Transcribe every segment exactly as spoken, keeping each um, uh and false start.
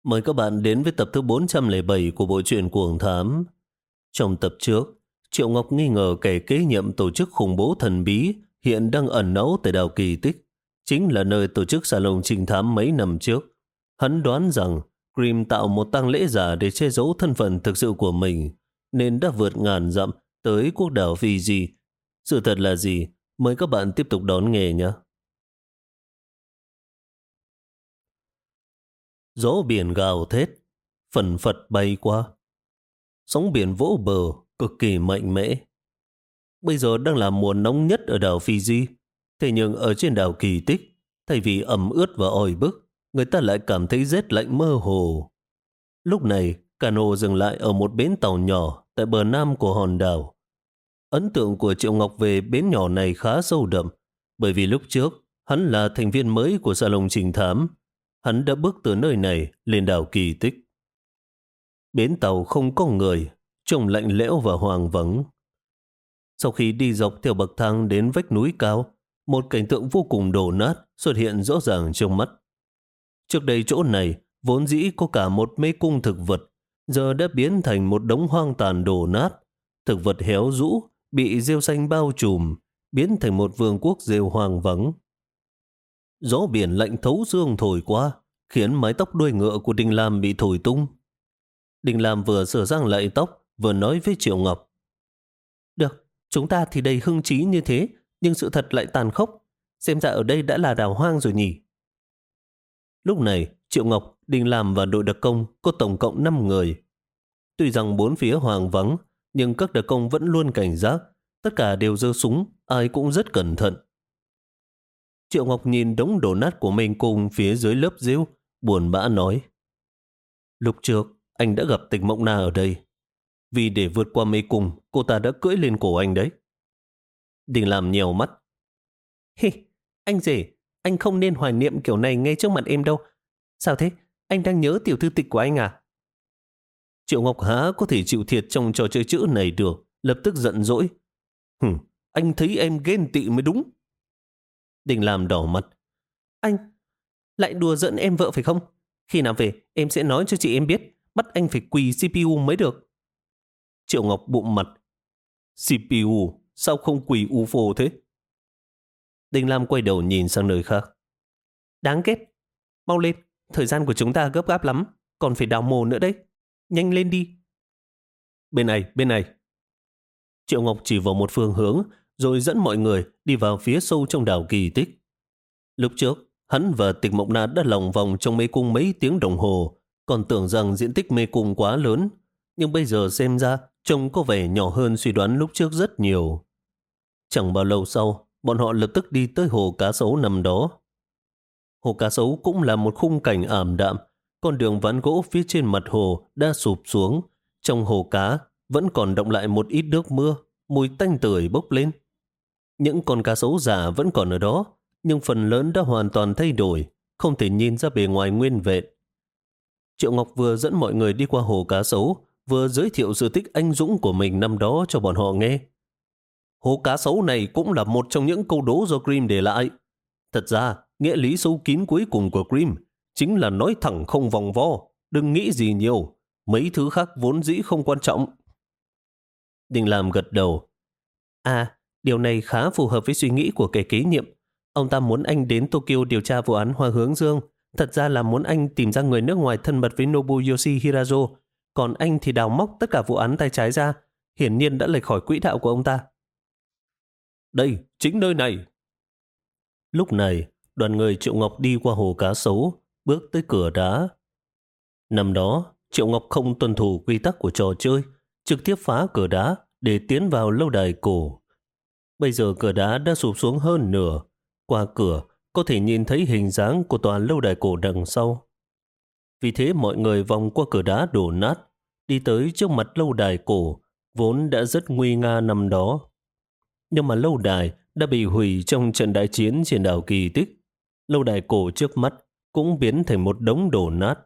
Mời các bạn đến với tập thứ bốn trăm lẻ bảy của bộ truyện Cuồng Thám. Trong tập trước, Triệu Ngọc nghi ngờ kẻ kế nhiệm tổ chức khủng bố thần bí hiện đang ẩn náu tại đảo Kỳ Tích, chính là nơi tổ chức salon trinh thám mấy năm trước. Hắn đoán rằng Grimm tạo một tang lễ giả để che giấu thân phận thực sự của mình, nên đã vượt ngàn dặm tới quốc đảo Fiji. Sự thật là gì? Mời các bạn tiếp tục đón nghe nhé. Gió biển gào thét, phần phật bay qua. Sóng biển vỗ bờ, cực kỳ mạnh mẽ. Bây giờ đang là mùa nóng nhất ở đảo Fiji. Thế nhưng ở trên đảo Kỳ Tích, thay vì ẩm ướt và oi bức, người ta lại cảm thấy rét lạnh mơ hồ. Lúc này, cano dừng lại ở một bến tàu nhỏ tại bờ nam của hòn đảo. Ấn tượng của Triệu Ngọc về bến nhỏ này khá sâu đậm, bởi vì lúc trước, hắn là thành viên mới của salon trình thám. Hắn đã bước từ nơi này lên đảo Kỳ Tích. Bến tàu không có người, trông lạnh lẽo và hoang vắng. Sau khi đi dọc theo bậc thang đến vách núi cao, một cảnh tượng vô cùng đổ nát xuất hiện rõ ràng trong mắt. Trước đây chỗ này vốn dĩ có cả một mê cung thực vật, giờ đã biến thành một đống hoang tàn đổ nát. Thực vật héo rũ, bị rêu xanh bao trùm, biến thành một vương quốc rêu hoang vắng. Gió biển lạnh thấu xương thổi qua, khiến mái tóc đuôi ngựa của Đinh Lam bị thổi tung. Đinh Lam vừa sửa sang lại tóc, vừa nói với Triệu Ngọc. Được, chúng ta thì đầy hưng trí như thế, nhưng sự thật lại tàn khốc. Xem ra ở đây đã là đảo hoang rồi nhỉ. Lúc này, Triệu Ngọc, Đinh Lam và đội đặc công có tổng cộng năm người. Tuy rằng bốn phía hoang vắng, nhưng các đặc công vẫn luôn cảnh giác. Tất cả đều giơ súng, ai cũng rất cẩn thận. Triệu Ngọc nhìn đống đổ nát của mình cùng phía dưới lớp rêu, buồn bã nói. Lúc trước, anh đã gặp Tịch Mộng Na ở đây. Vì để vượt qua mê cung, cô ta đã cưỡi lên cổ anh đấy. Đình làm nhèo mắt. Hi, anh rể, anh không nên hoài niệm kiểu này ngay trước mặt em đâu. Sao thế? Anh đang nhớ tiểu thư Tịch của anh à? Triệu Ngọc há có thể chịu thiệt trong trò chơi chữ này được, lập tức giận dỗi. Hừm, anh thấy em ghen tị mới đúng. Đình làm đỏ mặt. Anh lại đùa giỡn em vợ phải không? Khi nào về em sẽ nói cho chị em biết, bắt anh phải quỳ xê pê u mới được. Triệu Ngọc bụng mặt. xê pê u? Sao không quỳ u ép ô thế? Đình Lam quay đầu nhìn sang nơi khác. Đáng ghét. Mau lên, thời gian của chúng ta gấp gáp lắm, còn phải đào mồ nữa đấy. Nhanh lên đi. Bên này, bên này. Triệu Ngọc chỉ vào một phương hướng, rồi dẫn mọi người đi vào phía sâu trong đảo Kỳ Tích. Lúc trước, hắn và Tịch Mộng Na đã lòng vòng trong mê cung mấy tiếng đồng hồ, còn tưởng rằng diện tích mê cung quá lớn, nhưng bây giờ xem ra trông có vẻ nhỏ hơn suy đoán lúc trước rất nhiều. Chẳng bao lâu sau, bọn họ lập tức đi tới hồ cá sấu nằm đó. Hồ cá sấu cũng là một khung cảnh ảm đạm, con đường ván gỗ phía trên mặt hồ đã sụp xuống, trong hồ cá vẫn còn đọng lại một ít nước mưa, mùi tanh tưởi bốc lên. Những con cá sấu già vẫn còn ở đó, nhưng phần lớn đã hoàn toàn thay đổi, không thể nhìn ra bề ngoài nguyên vẹn. Triệu Ngọc vừa dẫn mọi người đi qua hồ cá sấu, vừa giới thiệu sự tích anh dũng của mình năm đó cho bọn họ nghe. Hồ cá sấu này cũng là một trong những câu đố do Grimm để lại. Thật ra, nghĩa lý sâu kín cuối cùng của Grimm chính là nói thẳng không vòng vo, đừng nghĩ gì nhiều, mấy thứ khác vốn dĩ không quan trọng. Đình Lam gật đầu. À, điều này khá phù hợp với suy nghĩ của kẻ kế nhiệm. Ông ta muốn anh đến Tokyo điều tra vụ án Hoa Hướng Dương. Thật ra là muốn anh tìm ra người nước ngoài thân mật với Nobuyoshi Hirazo. Còn anh thì đào móc tất cả vụ án tay trái ra. Hiển nhiên đã lệch khỏi quỹ đạo của ông ta. Đây, chính nơi này. Lúc này, đoàn người Triệu Ngọc đi qua hồ cá sấu, bước tới cửa đá. Năm đó, Triệu Ngọc không tuân thủ quy tắc của trò chơi, trực tiếp phá cửa đá để tiến vào lâu đài cổ. Bây giờ cửa đá đã sụp xuống hơn nửa. Qua cửa, có thể nhìn thấy hình dáng của tòa lâu đài cổ đằng sau. Vì thế mọi người vòng qua cửa đá đổ nát, đi tới trước mặt lâu đài cổ, vốn đã rất nguy nga năm đó. Nhưng mà lâu đài đã bị hủy trong trận đại chiến trên đảo Kỳ Tích. Lâu đài cổ trước mắt cũng biến thành một đống đổ nát.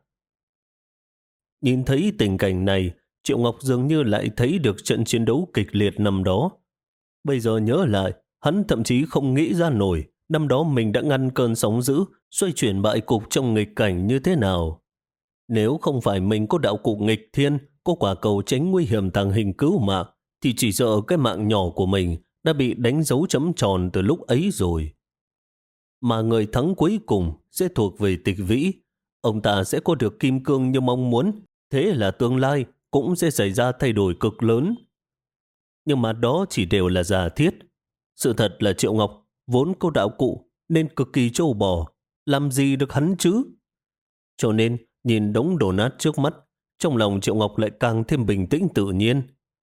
Nhìn thấy tình cảnh này, Triệu Ngọc dường như lại thấy được trận chiến đấu kịch liệt năm đó. Bây giờ nhớ lại, hắn thậm chí không nghĩ ra nổi năm đó mình đã ngăn cơn sóng dữ, xoay chuyển bại cục trong nghịch cảnh như thế nào. Nếu không phải mình có đạo cụ nghịch thiên, có quả cầu tránh nguy hiểm tàng hình cứu mạng, thì chỉ sợ cái mạng nhỏ của mình đã bị đánh dấu chấm tròn từ lúc ấy rồi. Mà người thắng cuối cùng sẽ thuộc về Tịch Vĩ. Ông ta sẽ có được kim cương như mong muốn, thế là tương lai cũng sẽ xảy ra thay đổi cực lớn. Nhưng mà đó chỉ đều là giả thiết. Sự thật là Triệu Ngọc vốn có đạo cụ nên cực kỳ trâu bò, làm gì được hắn chứ? Cho nên nhìn đống đổ nát trước mắt, trong lòng Triệu Ngọc lại càng thêm bình tĩnh tự nhiên.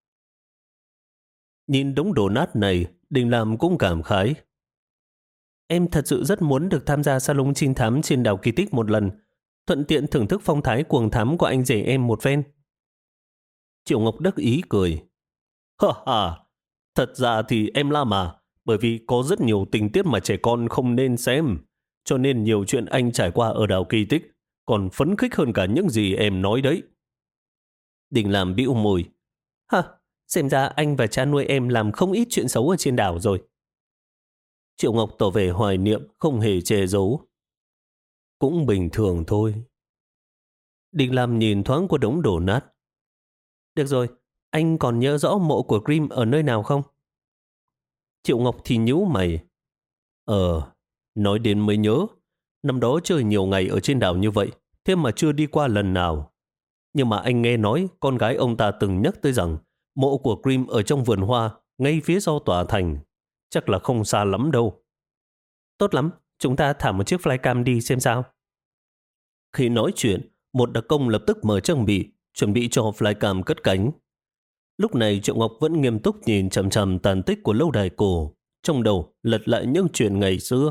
Nhìn đống đổ nát này, Đình Lam cũng cảm khái. Em thật sự rất muốn được tham gia salon trinh thám trên đảo Kỳ Tích một lần, thuận tiện thưởng thức phong thái cuồng thám của anh rể em một phen. Triệu Ngọc đắc ý cười. Ha ha, thật ra thì em la mà, bởi vì có rất nhiều tình tiết mà trẻ con không nên xem, cho nên nhiều chuyện anh trải qua ở đảo Kỳ Tích còn phấn khích hơn cả những gì em nói đấy. Đình Lam bĩu môi. Ha, xem ra anh và cha nuôi em làm không ít chuyện xấu ở trên đảo rồi. Triệu Ngọc tỏ vẻ hoài niệm, không hề che giấu. Cũng bình thường thôi. Đình Lam nhìn thoáng qua đống đổ nát. Được rồi, anh còn nhớ rõ mộ của Grimm ở nơi nào không? Triệu Ngọc thì nhíu mày. Ờ, nói đến mới nhớ. Năm đó chơi nhiều ngày ở trên đảo như vậy, thế mà chưa đi qua lần nào. Nhưng mà anh nghe nói con gái ông ta từng nhắc tới rằng mộ của Grimm ở trong vườn hoa, ngay phía sau tòa thành. Chắc là không xa lắm đâu. Tốt lắm, chúng ta thả một chiếc flycam đi xem sao. Khi nói chuyện, một đặc công lập tức mở trang bị, chuẩn bị cho flycam cất cánh. Lúc này Triệu Ngọc vẫn nghiêm túc nhìn chằm chằm tàn tích của lâu đài cổ, trong đầu lật lại những chuyện ngày xưa.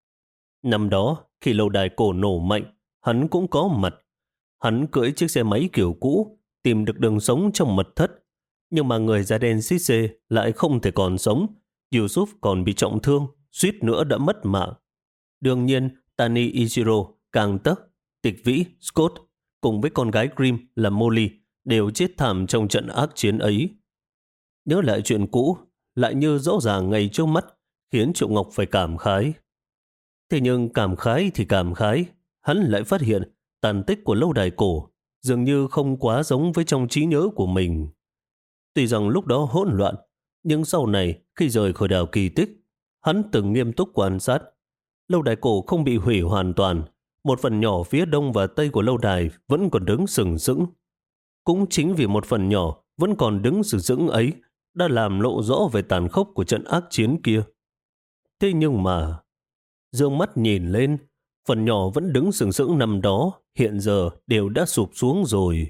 Năm đó, khi lâu đài cổ nổ mạnh, hắn cũng có mặt. Hắn cưỡi chiếc xe máy kiểu cũ, tìm được đường sống trong mật thất. Nhưng mà người da đen xít xê lại không thể còn sống. Yusuf còn bị trọng thương, suýt nữa đã mất mạng. Đương nhiên, Tani Ichiro, Càng Tấc, Tịch Vĩ, Scott cùng với con gái Grimm là Molly đều chết thảm trong trận ác chiến ấy. Nhớ lại chuyện cũ, lại như rõ ràng ngay trước mắt, khiến Triệu Ngọc phải cảm khái. Thế nhưng cảm khái thì cảm khái, hắn lại phát hiện tàn tích của lâu đài cổ dường như không quá giống với trong trí nhớ của mình. Tuy rằng lúc đó hỗn loạn, nhưng sau này khi rời khỏi đảo Kỳ Tích, hắn từng nghiêm túc quan sát. Lâu đài cổ không bị hủy hoàn toàn, một phần nhỏ phía đông và tây của lâu đài vẫn còn đứng sừng sững. Cũng chính vì một phần nhỏ vẫn còn đứng sừng sững ấy đã làm lộ rõ về tàn khốc của trận ác chiến kia. Thế nhưng mà, dương mắt nhìn lên, phần nhỏ vẫn đứng sừng sững năm đó, hiện giờ đều đã sụp xuống rồi.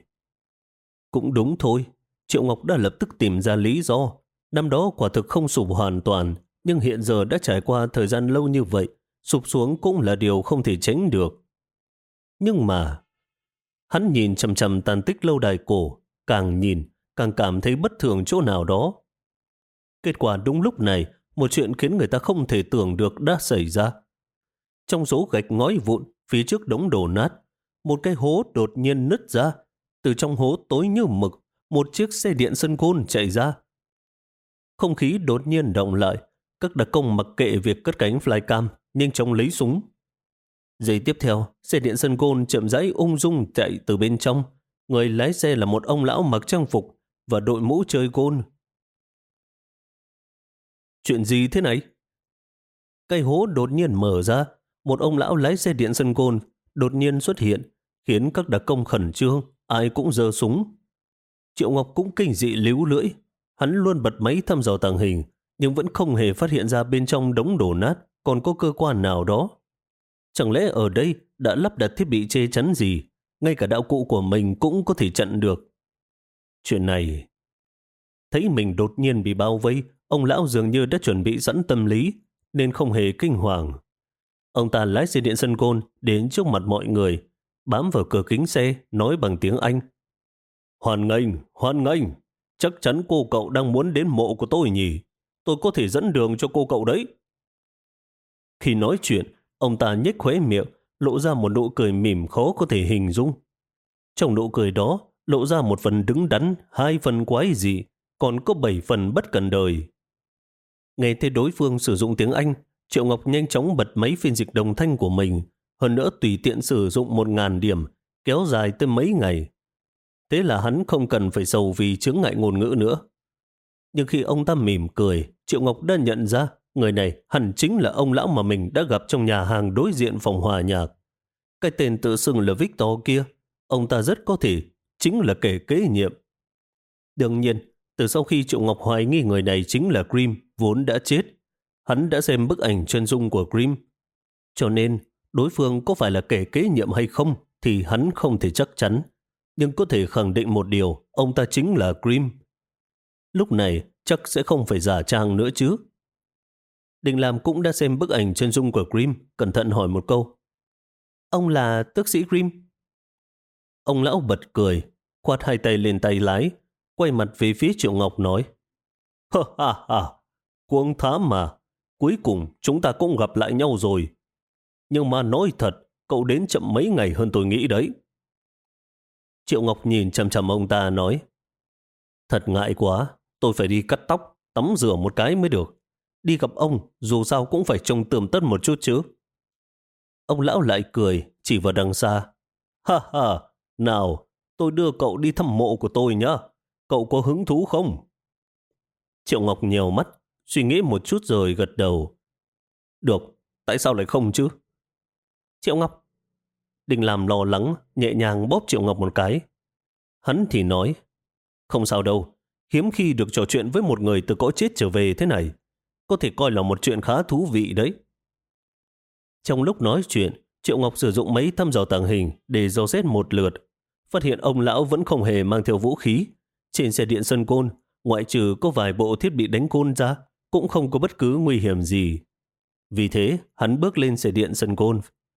Cũng đúng thôi, Triệu Ngọc đã lập tức tìm ra lý do. Năm đó quả thực không sụp hoàn toàn, nhưng hiện giờ đã trải qua thời gian lâu như vậy, sụp xuống cũng là điều không thể tránh được. Nhưng mà, hắn nhìn chằm chằm tàn tích lâu đài cổ, càng nhìn, càng cảm thấy bất thường chỗ nào đó. Kết quả đúng lúc này, một chuyện khiến người ta không thể tưởng được đã xảy ra. Trong số gạch ngói vụn, phía trước đống đổ nát, một cái hố đột nhiên nứt ra. Từ trong hố tối như mực, một chiếc xe điện sân côn chạy ra. Không khí đột nhiên động lại, các đặc công mặc kệ việc cất cánh flycam, nhanh chóng lấy súng. Giây tiếp theo, xe điện sân côn chậm rãi ung dung chạy từ bên trong. Người lái xe là một ông lão mặc trang phục và đội mũ chơi côn. Chuyện gì thế này? Cái hố đột nhiên mở ra, một ông lão lái xe điện sân côn đột nhiên xuất hiện, khiến các đặc công khẩn trương, ai cũng giơ súng. Triệu Ngọc cũng kinh dị líu lưỡi, hắn luôn bật máy thăm dò tàng hình, nhưng vẫn không hề phát hiện ra bên trong đống đổ nát còn có cơ quan nào đó. Chẳng lẽ ở đây đã lắp đặt thiết bị che chắn gì, ngay cả đạo cụ của mình cũng có thể chặn được. Chuyện này, thấy mình đột nhiên bị bao vây, ông lão dường như đã chuẩn bị sẵn tâm lý, nên không hề kinh hoàng. Ông ta lái xe điện sân côn đến trước mặt mọi người, bám vào cửa kính xe, nói bằng tiếng Anh. Hoan nghênh, hoan nghênh, chắc chắn cô cậu đang muốn đến mộ của tôi nhỉ? Tôi có thể dẫn đường cho cô cậu đấy. Khi nói chuyện, ông ta nhếch khóe miệng, lộ ra một nụ cười mỉm khó có thể hình dung. Trong nụ cười đó, lộ ra một phần đứng đắn, hai phần quái dị, còn có bảy phần bất cần đời. Nghe thấy đối phương sử dụng tiếng Anh, Triệu Ngọc nhanh chóng bật máy phiên dịch đồng thanh của mình, hơn nữa tùy tiện sử dụng một ngàn điểm, kéo dài tới mấy ngày. Thế là hắn không cần phải sầu vì chướng ngại ngôn ngữ nữa. Nhưng khi ông ta mỉm cười, Triệu Ngọc đã nhận ra người này hẳn chính là ông lão mà mình đã gặp trong nhà hàng đối diện phòng hòa nhạc. Cái tên tự xưng là Victor kia, ông ta rất có thể chính là kẻ kế nhiệm. Đương nhiên, từ sau khi Triệu Ngọc hoài nghi người này chính là Grimm vốn đã chết, hắn đã xem bức ảnh chân dung của Grimm. Cho nên, đối phương có phải là kẻ kế nhiệm hay không thì hắn không thể chắc chắn. Nhưng có thể khẳng định một điều, ông ta chính là Grimm. Lúc này chắc sẽ không phải giả trang nữa chứ. Đình Lam cũng đã xem bức ảnh chân dung của Grimm, cẩn thận hỏi một câu. Ông là tước sĩ Grimm? Ông lão bật cười, khoát hai tay lên tay lái, quay mặt về phía Triệu Ngọc nói. Ha ha ha, cuồng thám mà, cuối cùng chúng ta cũng gặp lại nhau rồi. Nhưng mà nói thật, cậu đến chậm mấy ngày hơn tôi nghĩ đấy. Triệu Ngọc nhìn chằm chằm ông ta nói. Thật ngại quá, tôi phải đi cắt tóc, tắm rửa một cái mới được. Đi gặp ông, dù sao cũng phải trông tươm tất một chút chứ. Ông lão lại cười, chỉ vào đằng xa. Ha ha, nào, tôi đưa cậu đi thăm mộ của tôi nhá. Cậu có hứng thú không? Triệu Ngọc nhèo mắt, suy nghĩ một chút rồi gật đầu. Được, tại sao lại không chứ? Triệu Ngọc. Đình Làm lo lắng, nhẹ nhàng bóp Triệu Ngọc một cái. Hắn thì nói, không sao đâu, hiếm khi được trò chuyện với một người từ cõi chết trở về thế này. Có thể coi là một chuyện khá thú vị đấy. Trong lúc nói chuyện, Triệu Ngọc sử dụng máy thăm dò tàng hình để dò xét một lượt. Phát hiện ông lão vẫn không hề mang theo vũ khí. Trên xe điện sân côn, ngoại trừ có vài bộ thiết bị đánh côn ra, cũng không có bất cứ nguy hiểm gì. Vì thế, hắn bước lên xe điện sân côn.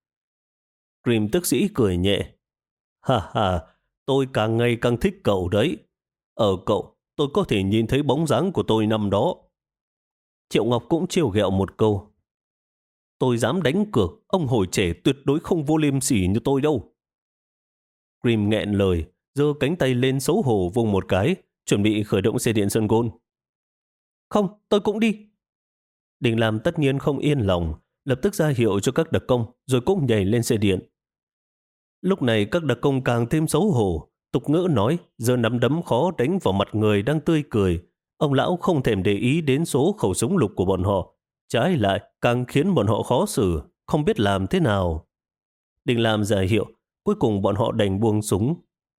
Grimm tức sĩ cười nhẹ. Ha ha, tôi càng ngày càng thích cậu đấy. Ở cậu, tôi có thể nhìn thấy bóng dáng của tôi năm đó. Triệu Ngọc cũng trêu ghẹo một câu. Tôi dám đánh cược, ông hồi trẻ tuyệt đối không vô liêm sỉ như tôi đâu. Grimm nghẹn lời, giơ cánh tay lên xấu hổ vùng một cái, chuẩn bị khởi động xe điện sân gôn. Không, tôi cũng đi. Đình Lam tất nhiên không yên lòng, lập tức ra hiệu cho các đặc công, rồi cũng nhảy lên xe điện. Lúc này các đặc công càng thêm xấu hổ, tục ngữ nói, giơ nắm đấm khó đánh vào mặt người đang tươi cười. Ông lão không thèm để ý đến số khẩu súng lục của bọn họ. Trái lại, càng khiến bọn họ khó xử, không biết làm thế nào. Đình Lam ra hiệu, cuối cùng bọn họ đành buông súng.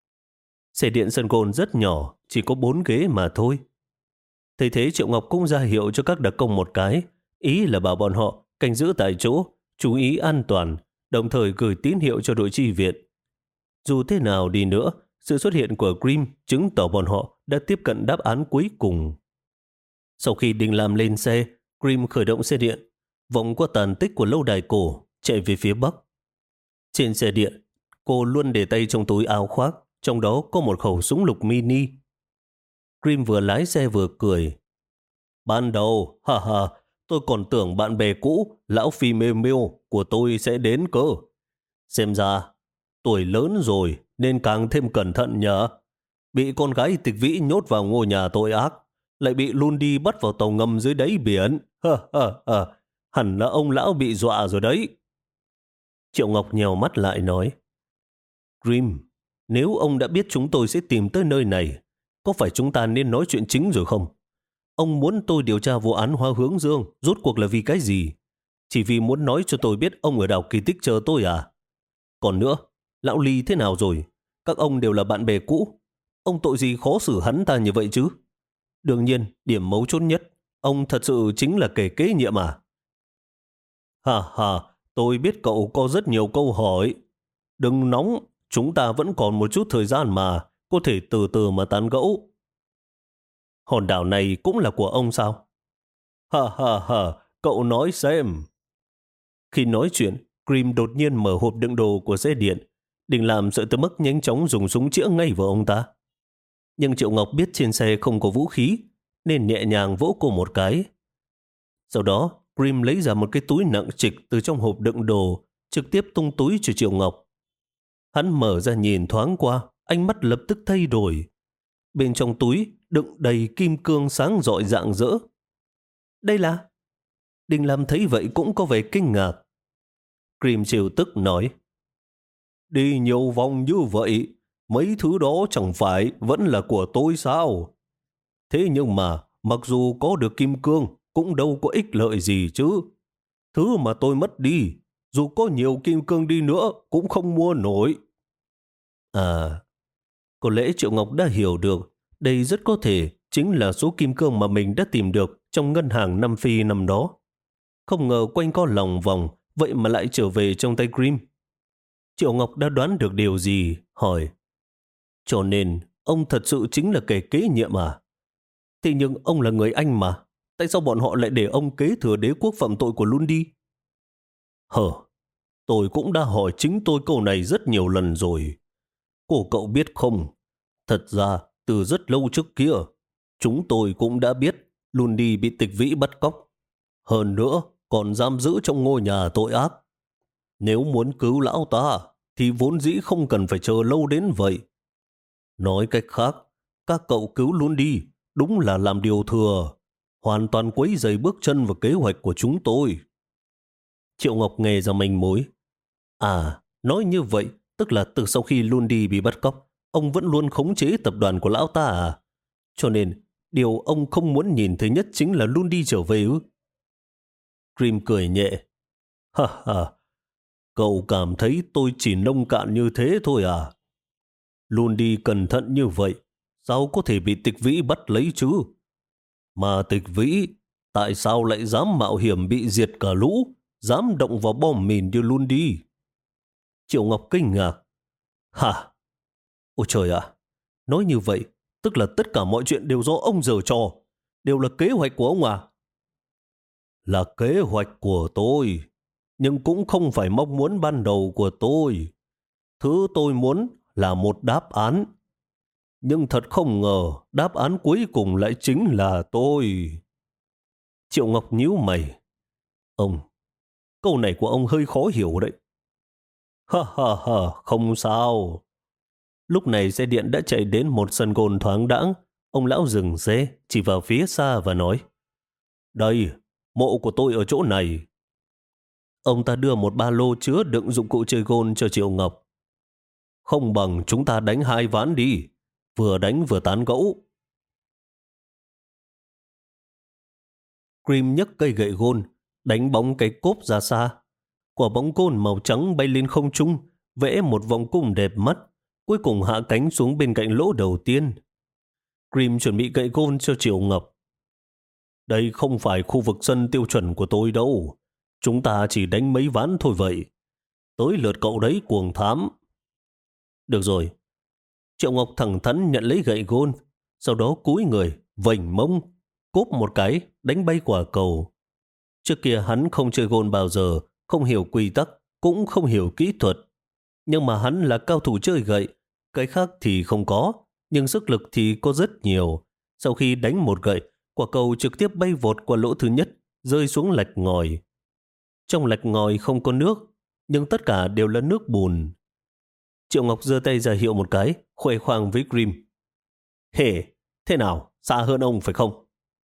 Xe điện sân gôn rất nhỏ, chỉ có bốn ghế mà thôi. Thấy thế Triệu Ngọc cũng ra hiệu cho các đặc công một cái, ý là bảo bọn họ canh giữ tại chỗ, chú ý an toàn, đồng thời gửi tín hiệu cho đội chi viện. Dù thế nào đi nữa, sự xuất hiện của Grimm chứng tỏ bọn họ đã tiếp cận đáp án cuối cùng. Sau khi Đình Lam lên xe, Grimm khởi động xe điện, vòng qua tàn tích của lâu đài cổ, chạy về phía bắc. Trên xe điện, cô luôn để tay trong túi áo khoác, trong đó có một khẩu súng lục mini. Grimm vừa lái xe vừa cười. Ban đầu, ha ha, tôi còn tưởng bạn bè cũ, lão phi mê miêu của tôi sẽ đến cơ. Xem ra, tuổi lớn rồi nên càng thêm cẩn thận nhờ. Bị con gái tịch vĩ nhốt vào ngôi nhà tội ác, lại bị luôn đi bắt vào tàu ngầm dưới đáy biển. Ha ha ha, hẳn là ông lão bị dọa rồi đấy. Triệu Ngọc nhèo mắt lại nói. Grimm, nếu ông đã biết chúng tôi sẽ tìm tới nơi này, có phải chúng ta nên nói chuyện chính rồi không? Ông muốn tôi điều tra vụ án Hoa Hướng Dương rốt cuộc là vì cái gì? Chỉ vì muốn nói cho tôi biết ông ở đảo Kỳ Tích chờ tôi à? Còn nữa, lão Ly thế nào rồi? Các ông đều là bạn bè cũ. Ông tội gì khó xử hắn ta như vậy chứ? Đương nhiên, điểm mấu chốt nhất, ông thật sự chính là kẻ kế nhiệm à? Ha ha, tôi biết cậu có rất nhiều câu hỏi. Đừng nóng, chúng ta vẫn còn một chút thời gian mà, có thể từ từ mà tán gẫu. Hòn đảo này cũng là của ông sao? Ha ha ha, cậu nói xem. Khi nói chuyện, Grimm đột nhiên mở hộp đựng đồ của xe điện, định làm sợ tới mức nhanh chóng dùng súng chĩa ngay vào ông ta. Nhưng Triệu Ngọc biết trên xe không có vũ khí, nên nhẹ nhàng vỗ cô một cái. Sau đó, Grimm lấy ra một cái túi nặng trịch từ trong hộp đựng đồ, trực tiếp tung túi cho Triệu Ngọc. Hắn mở ra nhìn thoáng qua, ánh mắt lập tức thay đổi. Bên trong túi đựng đầy kim cương sáng rọi rạng rỡ. Đây là... Đình Lam thấy vậy cũng có vẻ kinh ngạc. Grimm trêu tức nói. Đi nhiều vòng như vậy, mấy thứ đó chẳng phải vẫn là của tôi sao? Thế nhưng mà, mặc dù có được kim cương, cũng đâu có ích lợi gì chứ. Thứ mà tôi mất đi, dù có nhiều kim cương đi nữa, cũng không mua nổi. À, có lẽ Triệu Ngọc đã hiểu được, đây rất có thể chính là số kim cương mà mình đã tìm được trong ngân hàng Nam Phi năm đó. Không ngờ quanh co lòng vòng, vậy mà lại trở về trong tay Grimm. Triệu Ngọc đã đoán được điều gì, hỏi. Cho nên, ông thật sự chính là kẻ kế nhiệm à? Thế nhưng ông là người Anh mà, tại sao bọn họ lại để ông kế thừa đế quốc phạm tội của Lundi? Hờ, tôi cũng đã hỏi chính tôi câu này rất nhiều lần rồi. Cô cậu biết không, thật ra từ rất lâu trước kia, chúng tôi cũng đã biết Lundi bị tịch vĩ bắt cóc. Hơn nữa, còn giam giữ trong ngôi nhà tội ác. Nếu muốn cứu lão ta, thì vốn dĩ không cần phải chờ lâu đến vậy. Nói cách khác, các cậu cứu Lundi đúng là làm điều thừa, hoàn toàn quấy rầy bước chân vào kế hoạch của chúng tôi. Triệu Ngọc nghe ra manh mối. À, nói như vậy, tức là từ sau khi Lundi bị bắt cóc, ông vẫn luôn khống chế tập đoàn của lão ta à? Cho nên, điều ông không muốn nhìn thấy nhất chính là Lundi trở về ư? Grimm cười nhẹ. Ha ha, cậu cảm thấy tôi chỉ nông cạn như thế thôi à? Lundi cẩn thận như vậy, sao có thể bị tịch vĩ bắt lấy chứ? Mà tịch vĩ, tại sao lại dám mạo hiểm bị diệt cả lũ, dám động vào bom mìn như Lundi? Triệu Ngọc kinh ngạc. Hả? Ôi trời ạ! Nói như vậy, tức là tất cả mọi chuyện đều do ông giở trò, đều là kế hoạch của ông à? Là kế hoạch của tôi, nhưng cũng không phải mong muốn ban đầu của tôi. Thứ tôi muốn là một đáp án. Nhưng thật không ngờ, đáp án cuối cùng lại chính là tôi. Triệu Ngọc nhíu mày. Ông, câu này của ông hơi khó hiểu đấy. Ha ha ha, không sao. Lúc này xe điện đã chạy đến một sân gôn thoáng đãng. Ông lão dừng xe, chỉ vào phía xa và nói. Đây, mộ của tôi ở chỗ này. Ông ta đưa một ba lô chứa đựng dụng cụ chơi gôn cho Triệu Ngọc. Không bằng chúng ta đánh hai ván đi, vừa đánh vừa tán gẫu. Grimm nhấc cây gậy gôn, đánh bóng cái cốp ra xa. Quả bóng gôn màu trắng bay lên không trung, vẽ một vòng cung đẹp mắt, cuối cùng hạ cánh xuống bên cạnh lỗ đầu tiên. Grimm chuẩn bị gậy gôn cho Triệu Ngọc. Đây không phải khu vực sân tiêu chuẩn của tôi đâu. Chúng ta chỉ đánh mấy ván thôi vậy. Tới lượt cậu đấy, cuồng thám. Được rồi. Triệu Ngọc thẳng thắn nhận lấy gậy gôn, sau đó cúi người, vành mông, cốp một cái, đánh bay quả cầu. Trước kia hắn không chơi gôn bao giờ, không hiểu quy tắc, cũng không hiểu kỹ thuật. Nhưng mà hắn là cao thủ chơi gậy, cái khác thì không có, nhưng sức lực thì có rất nhiều. Sau khi đánh một gậy, quả cầu trực tiếp bay vọt qua lỗ thứ nhất, rơi xuống lạch ngòi. Trong lạch ngòi không có nước, nhưng tất cả đều là nước bùn. Triệu Ngọc giơ tay ra hiệu một cái, khoe khoang với Grimm. Hề, thế nào, xa hơn ông phải không?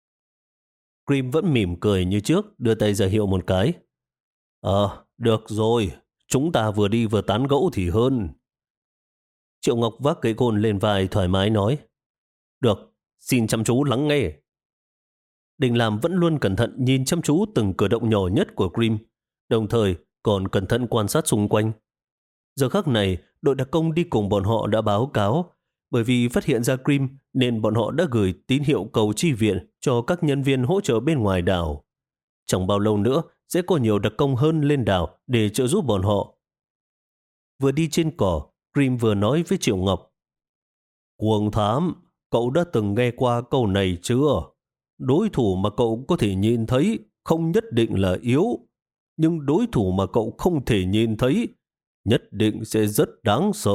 Grimm vẫn mỉm cười như trước, đưa tay ra hiệu một cái. Ờ, được rồi, chúng ta vừa đi vừa tán gẫu thì hơn. Triệu Ngọc vác cái gôn lên vai thoải mái nói. Được, xin chăm chú lắng nghe. Đình Làm vẫn luôn cẩn thận nhìn chăm chú từng cử động nhỏ nhất của Grimm, đồng thời còn cẩn thận quan sát xung quanh. Giờ khắc này, đội đặc công đi cùng bọn họ đã báo cáo, bởi vì phát hiện ra Grimm nên bọn họ đã gửi tín hiệu cầu chi viện cho các nhân viên hỗ trợ bên ngoài đảo. Chẳng bao lâu nữa sẽ có nhiều đặc công hơn lên đảo để trợ giúp bọn họ. Vừa đi trên cỏ, Grimm vừa nói với Triệu Ngọc. Cuồng thám, cậu đã từng nghe qua câu này chưa? Đối thủ mà cậu có thể nhìn thấy không nhất định là yếu, nhưng đối thủ mà cậu không thể nhìn thấy nhất định sẽ rất đáng sợ.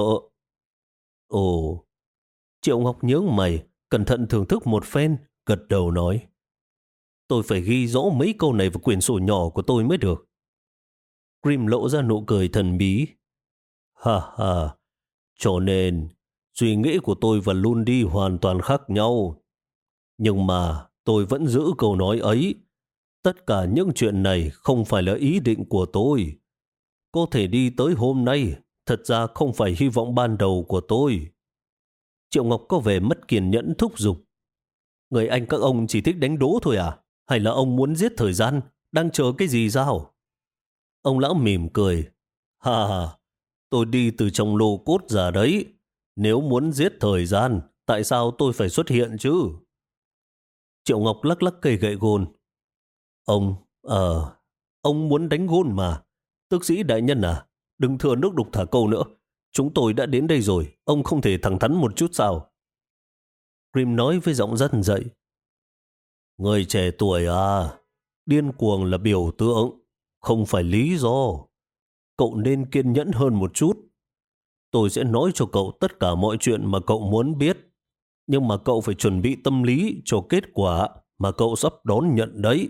Ồ, Triệu Ngọc nhướng mày, cẩn thận thưởng thức một phen, gật đầu nói. Tôi phải ghi rõ mấy câu này vào quyển sổ nhỏ của tôi mới được. Grimm lộ ra nụ cười thần bí. Ha ha, cho nên suy nghĩ của tôi và Lundi hoàn toàn khác nhau. Nhưng mà tôi vẫn giữ câu nói ấy. Tất cả những chuyện này không phải là ý định của tôi. Có thể đi tới hôm nay thật ra không phải hy vọng ban đầu của tôi. Triệu Ngọc có vẻ mất kiên nhẫn thúc giục. Người anh các ông chỉ thích đánh đố thôi à? Hay là ông muốn giết thời gian? Đang chờ cái gì sao? Ông lão mỉm cười. Ha ha, tôi đi từ trong lô cốt ra đấy. Nếu muốn giết thời gian, tại sao tôi phải xuất hiện chứ? Triệu Ngọc lắc lắc cây gậy gôn. Ông, ờ, ông muốn đánh gôn mà. Tước sĩ đại nhân à, đừng thừa nước đục thả câu nữa. Chúng tôi đã đến đây rồi, ông không thể thẳng thắn một chút sao? Grim nói với giọng rất dậy. Người trẻ tuổi à, điên cuồng là biểu tượng, không phải lý do. Cậu nên kiên nhẫn hơn một chút. Tôi sẽ nói cho cậu tất cả mọi chuyện mà cậu muốn biết. Nhưng mà cậu phải chuẩn bị tâm lý cho kết quả mà cậu sắp đón nhận đấy.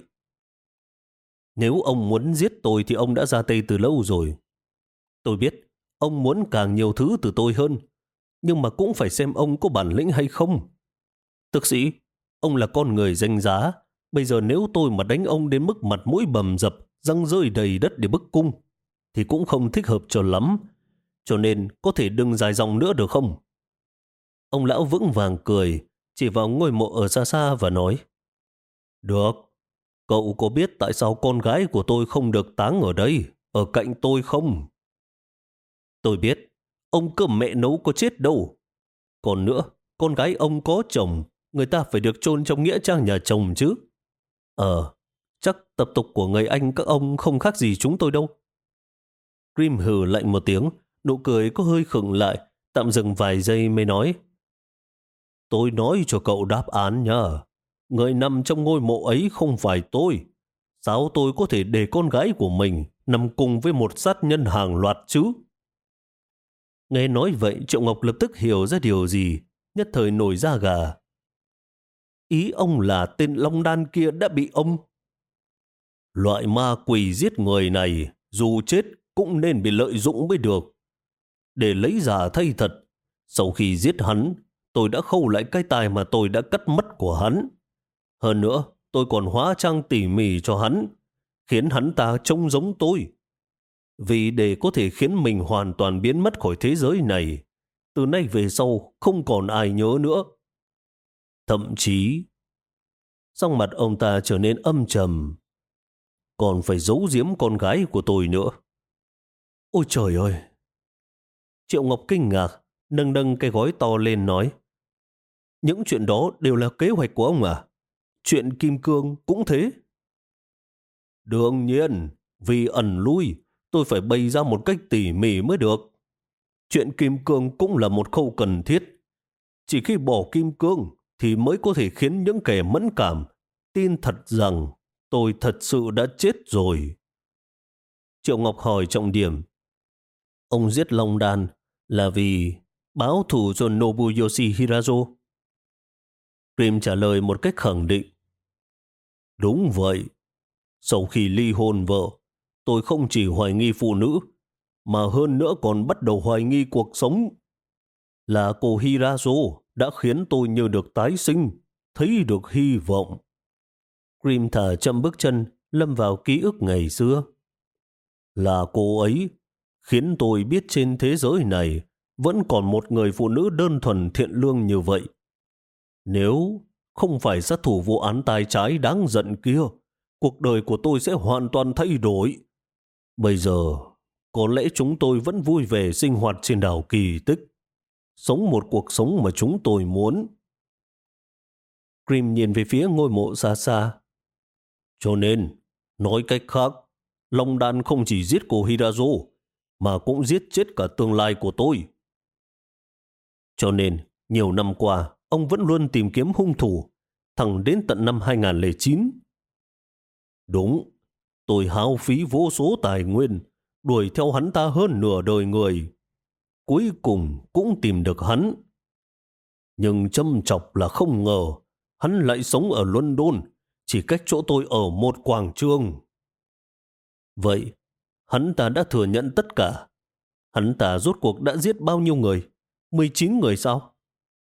Nếu ông muốn giết tôi thì ông đã ra tay từ lâu rồi. Tôi biết ông muốn càng nhiều thứ từ tôi hơn, nhưng mà cũng phải xem ông có bản lĩnh hay không. Tước sĩ, ông là con người danh giá. Bây giờ nếu tôi mà đánh ông đến mức mặt mũi bầm dập, răng rơi đầy đất để bức cung, thì cũng không thích hợp cho lắm. Cho nên có thể đừng dài dòng nữa được không? Ông lão vững vàng cười, chỉ vào ngôi mộ ở xa xa và nói. Được, cậu có biết tại sao con gái của tôi không được táng ở đây, ở cạnh tôi không? Tôi biết, ông cơm mẹ nấu có chết đâu. Còn nữa, con gái ông có chồng, người ta phải được chôn trong nghĩa trang nhà chồng chứ. Ờ, chắc tập tục của người Anh các ông không khác gì chúng tôi đâu. Grim hừ lạnh một tiếng, nụ cười có hơi khựng lại, tạm dừng vài giây mới nói. Tôi nói cho cậu đáp án nha. Người nằm trong ngôi mộ ấy không phải tôi. Sao tôi có thể để con gái của mình nằm cùng với một sát nhân hàng loạt chứ? Nghe nói vậy, Triệu Ngọc lập tức hiểu ra điều gì, nhất thời nổi da gà. Ý ông là tên Long Đan kia đã bị ông... Loại ma quỷ giết người này, dù chết cũng nên bị lợi dụng mới được. Để lấy giả thay thật, sau khi giết hắn, tôi đã khâu lại cái tai mà tôi đã cắt mất của hắn. Hơn nữa, tôi còn hóa trang tỉ mỉ cho hắn, khiến hắn ta trông giống tôi. Vì để có thể khiến mình hoàn toàn biến mất khỏi thế giới này, từ nay về sau không còn ai nhớ nữa. Thậm chí, sắc mặt ông ta trở nên âm trầm. Còn phải giấu giếm con gái của tôi nữa. Ôi trời ơi! Triệu Ngọc kinh ngạc, nâng nâng cái gói to lên nói. Những chuyện đó đều là kế hoạch của ông à? Chuyện Kim Cương cũng thế. Đương nhiên, vì ẩn lui, tôi phải bày ra một cách tỉ mỉ mới được. Chuyện Kim Cương cũng là một khâu cần thiết. Chỉ khi bỏ Kim Cương thì mới có thể khiến những kẻ mẫn cảm tin thật rằng tôi thật sự đã chết rồi. Triệu Ngọc hỏi trọng điểm. Ông giết Long Đan là vì báo thù cho Nobuyoshi Hirazo? Grim trả lời một cách khẳng định. Đúng vậy. Sau khi ly hôn vợ, tôi không chỉ hoài nghi phụ nữ, mà hơn nữa còn bắt đầu hoài nghi cuộc sống. Là cô Hirazo đã khiến tôi như được tái sinh, thấy được hy vọng. Grim thả chậm bước chân, lâm vào ký ức ngày xưa. Là cô ấy khiến tôi biết trên thế giới này vẫn còn một người phụ nữ đơn thuần thiện lương như vậy. Nếu không phải sát thủ vụ án tai trái đáng giận kia, cuộc đời của tôi sẽ hoàn toàn thay đổi. Bây giờ, có lẽ chúng tôi vẫn vui vẻ sinh hoạt trên đảo Kỳ Tích, sống một cuộc sống mà chúng tôi muốn. Grim nhìn về phía ngôi mộ xa xa. Cho nên, nói cách khác, Long Đan không chỉ giết cô Hirazo, mà cũng giết chết cả tương lai của tôi. Cho nên, nhiều năm qua, ông vẫn luôn tìm kiếm hung thủ, thẳng đến tận năm hai không không chín. Đúng, tôi hao phí vô số tài nguyên, đuổi theo hắn ta hơn nửa đời người. Cuối cùng cũng tìm được hắn. Nhưng châm chọc là không ngờ, hắn lại sống ở London, chỉ cách chỗ tôi ở một quảng trường. Vậy, hắn ta đã thừa nhận tất cả. Hắn ta rốt cuộc đã giết bao nhiêu người? mười chín người sao?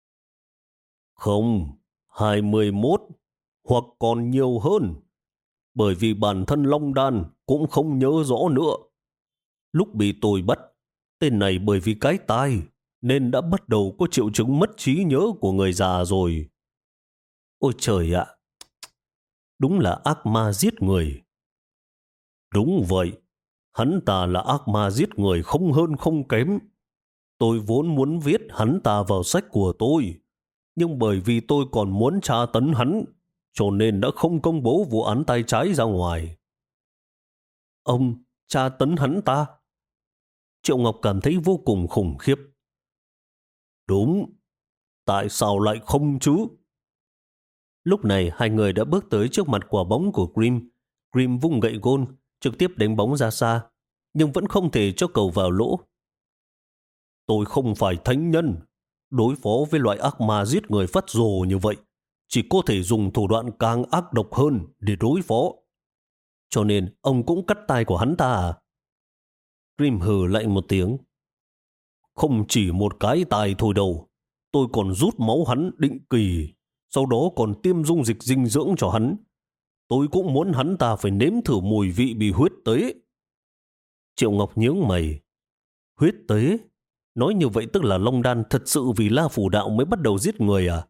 Không, hai mươi mốt, hoặc còn nhiều hơn. Bởi vì bản thân Long Đan cũng không nhớ rõ nữa. Lúc bị tôi bắt, Tên này bởi vì cái tai nên đã bắt đầu có triệu chứng mất trí nhớ của người già rồi. Ôi trời ạ, đúng là ác ma giết người. Đúng vậy, hắn ta là ác ma giết người không hơn không kém. Tôi vốn muốn viết hắn ta vào sách của tôi, nhưng bởi vì tôi còn muốn tra tấn hắn, cho nên đã không công bố vụ án tay trái ra ngoài. Ông tra tấn hắn ta? Triệu Ngọc cảm thấy vô cùng khủng khiếp. Đúng, tại sao lại không chứ? Lúc này hai người đã bước tới trước mặt quả bóng của Grim. Grim vung gậy gôn, trực tiếp đánh bóng ra xa, nhưng vẫn không thể cho cầu vào lỗ. Tôi không phải thánh nhân. Đối phó với loại ác ma giết người phát rồ như vậy, chỉ có thể dùng thủ đoạn càng ác độc hơn để đối phó. Cho nên ông cũng cắt tay của hắn ta à? Grim hừ lạnh một tiếng. Không chỉ một cái tài thôi đâu, tôi còn rút máu hắn định kỳ, sau đó còn tiêm dung dịch dinh dưỡng cho hắn. Tôi cũng muốn hắn ta phải nếm thử mùi vị bị huyết tế. Triệu Ngọc nhướng mày. Huyết tế? Nói như vậy tức là Long Đan thật sự vì La Phủ Đạo mới bắt đầu giết người à?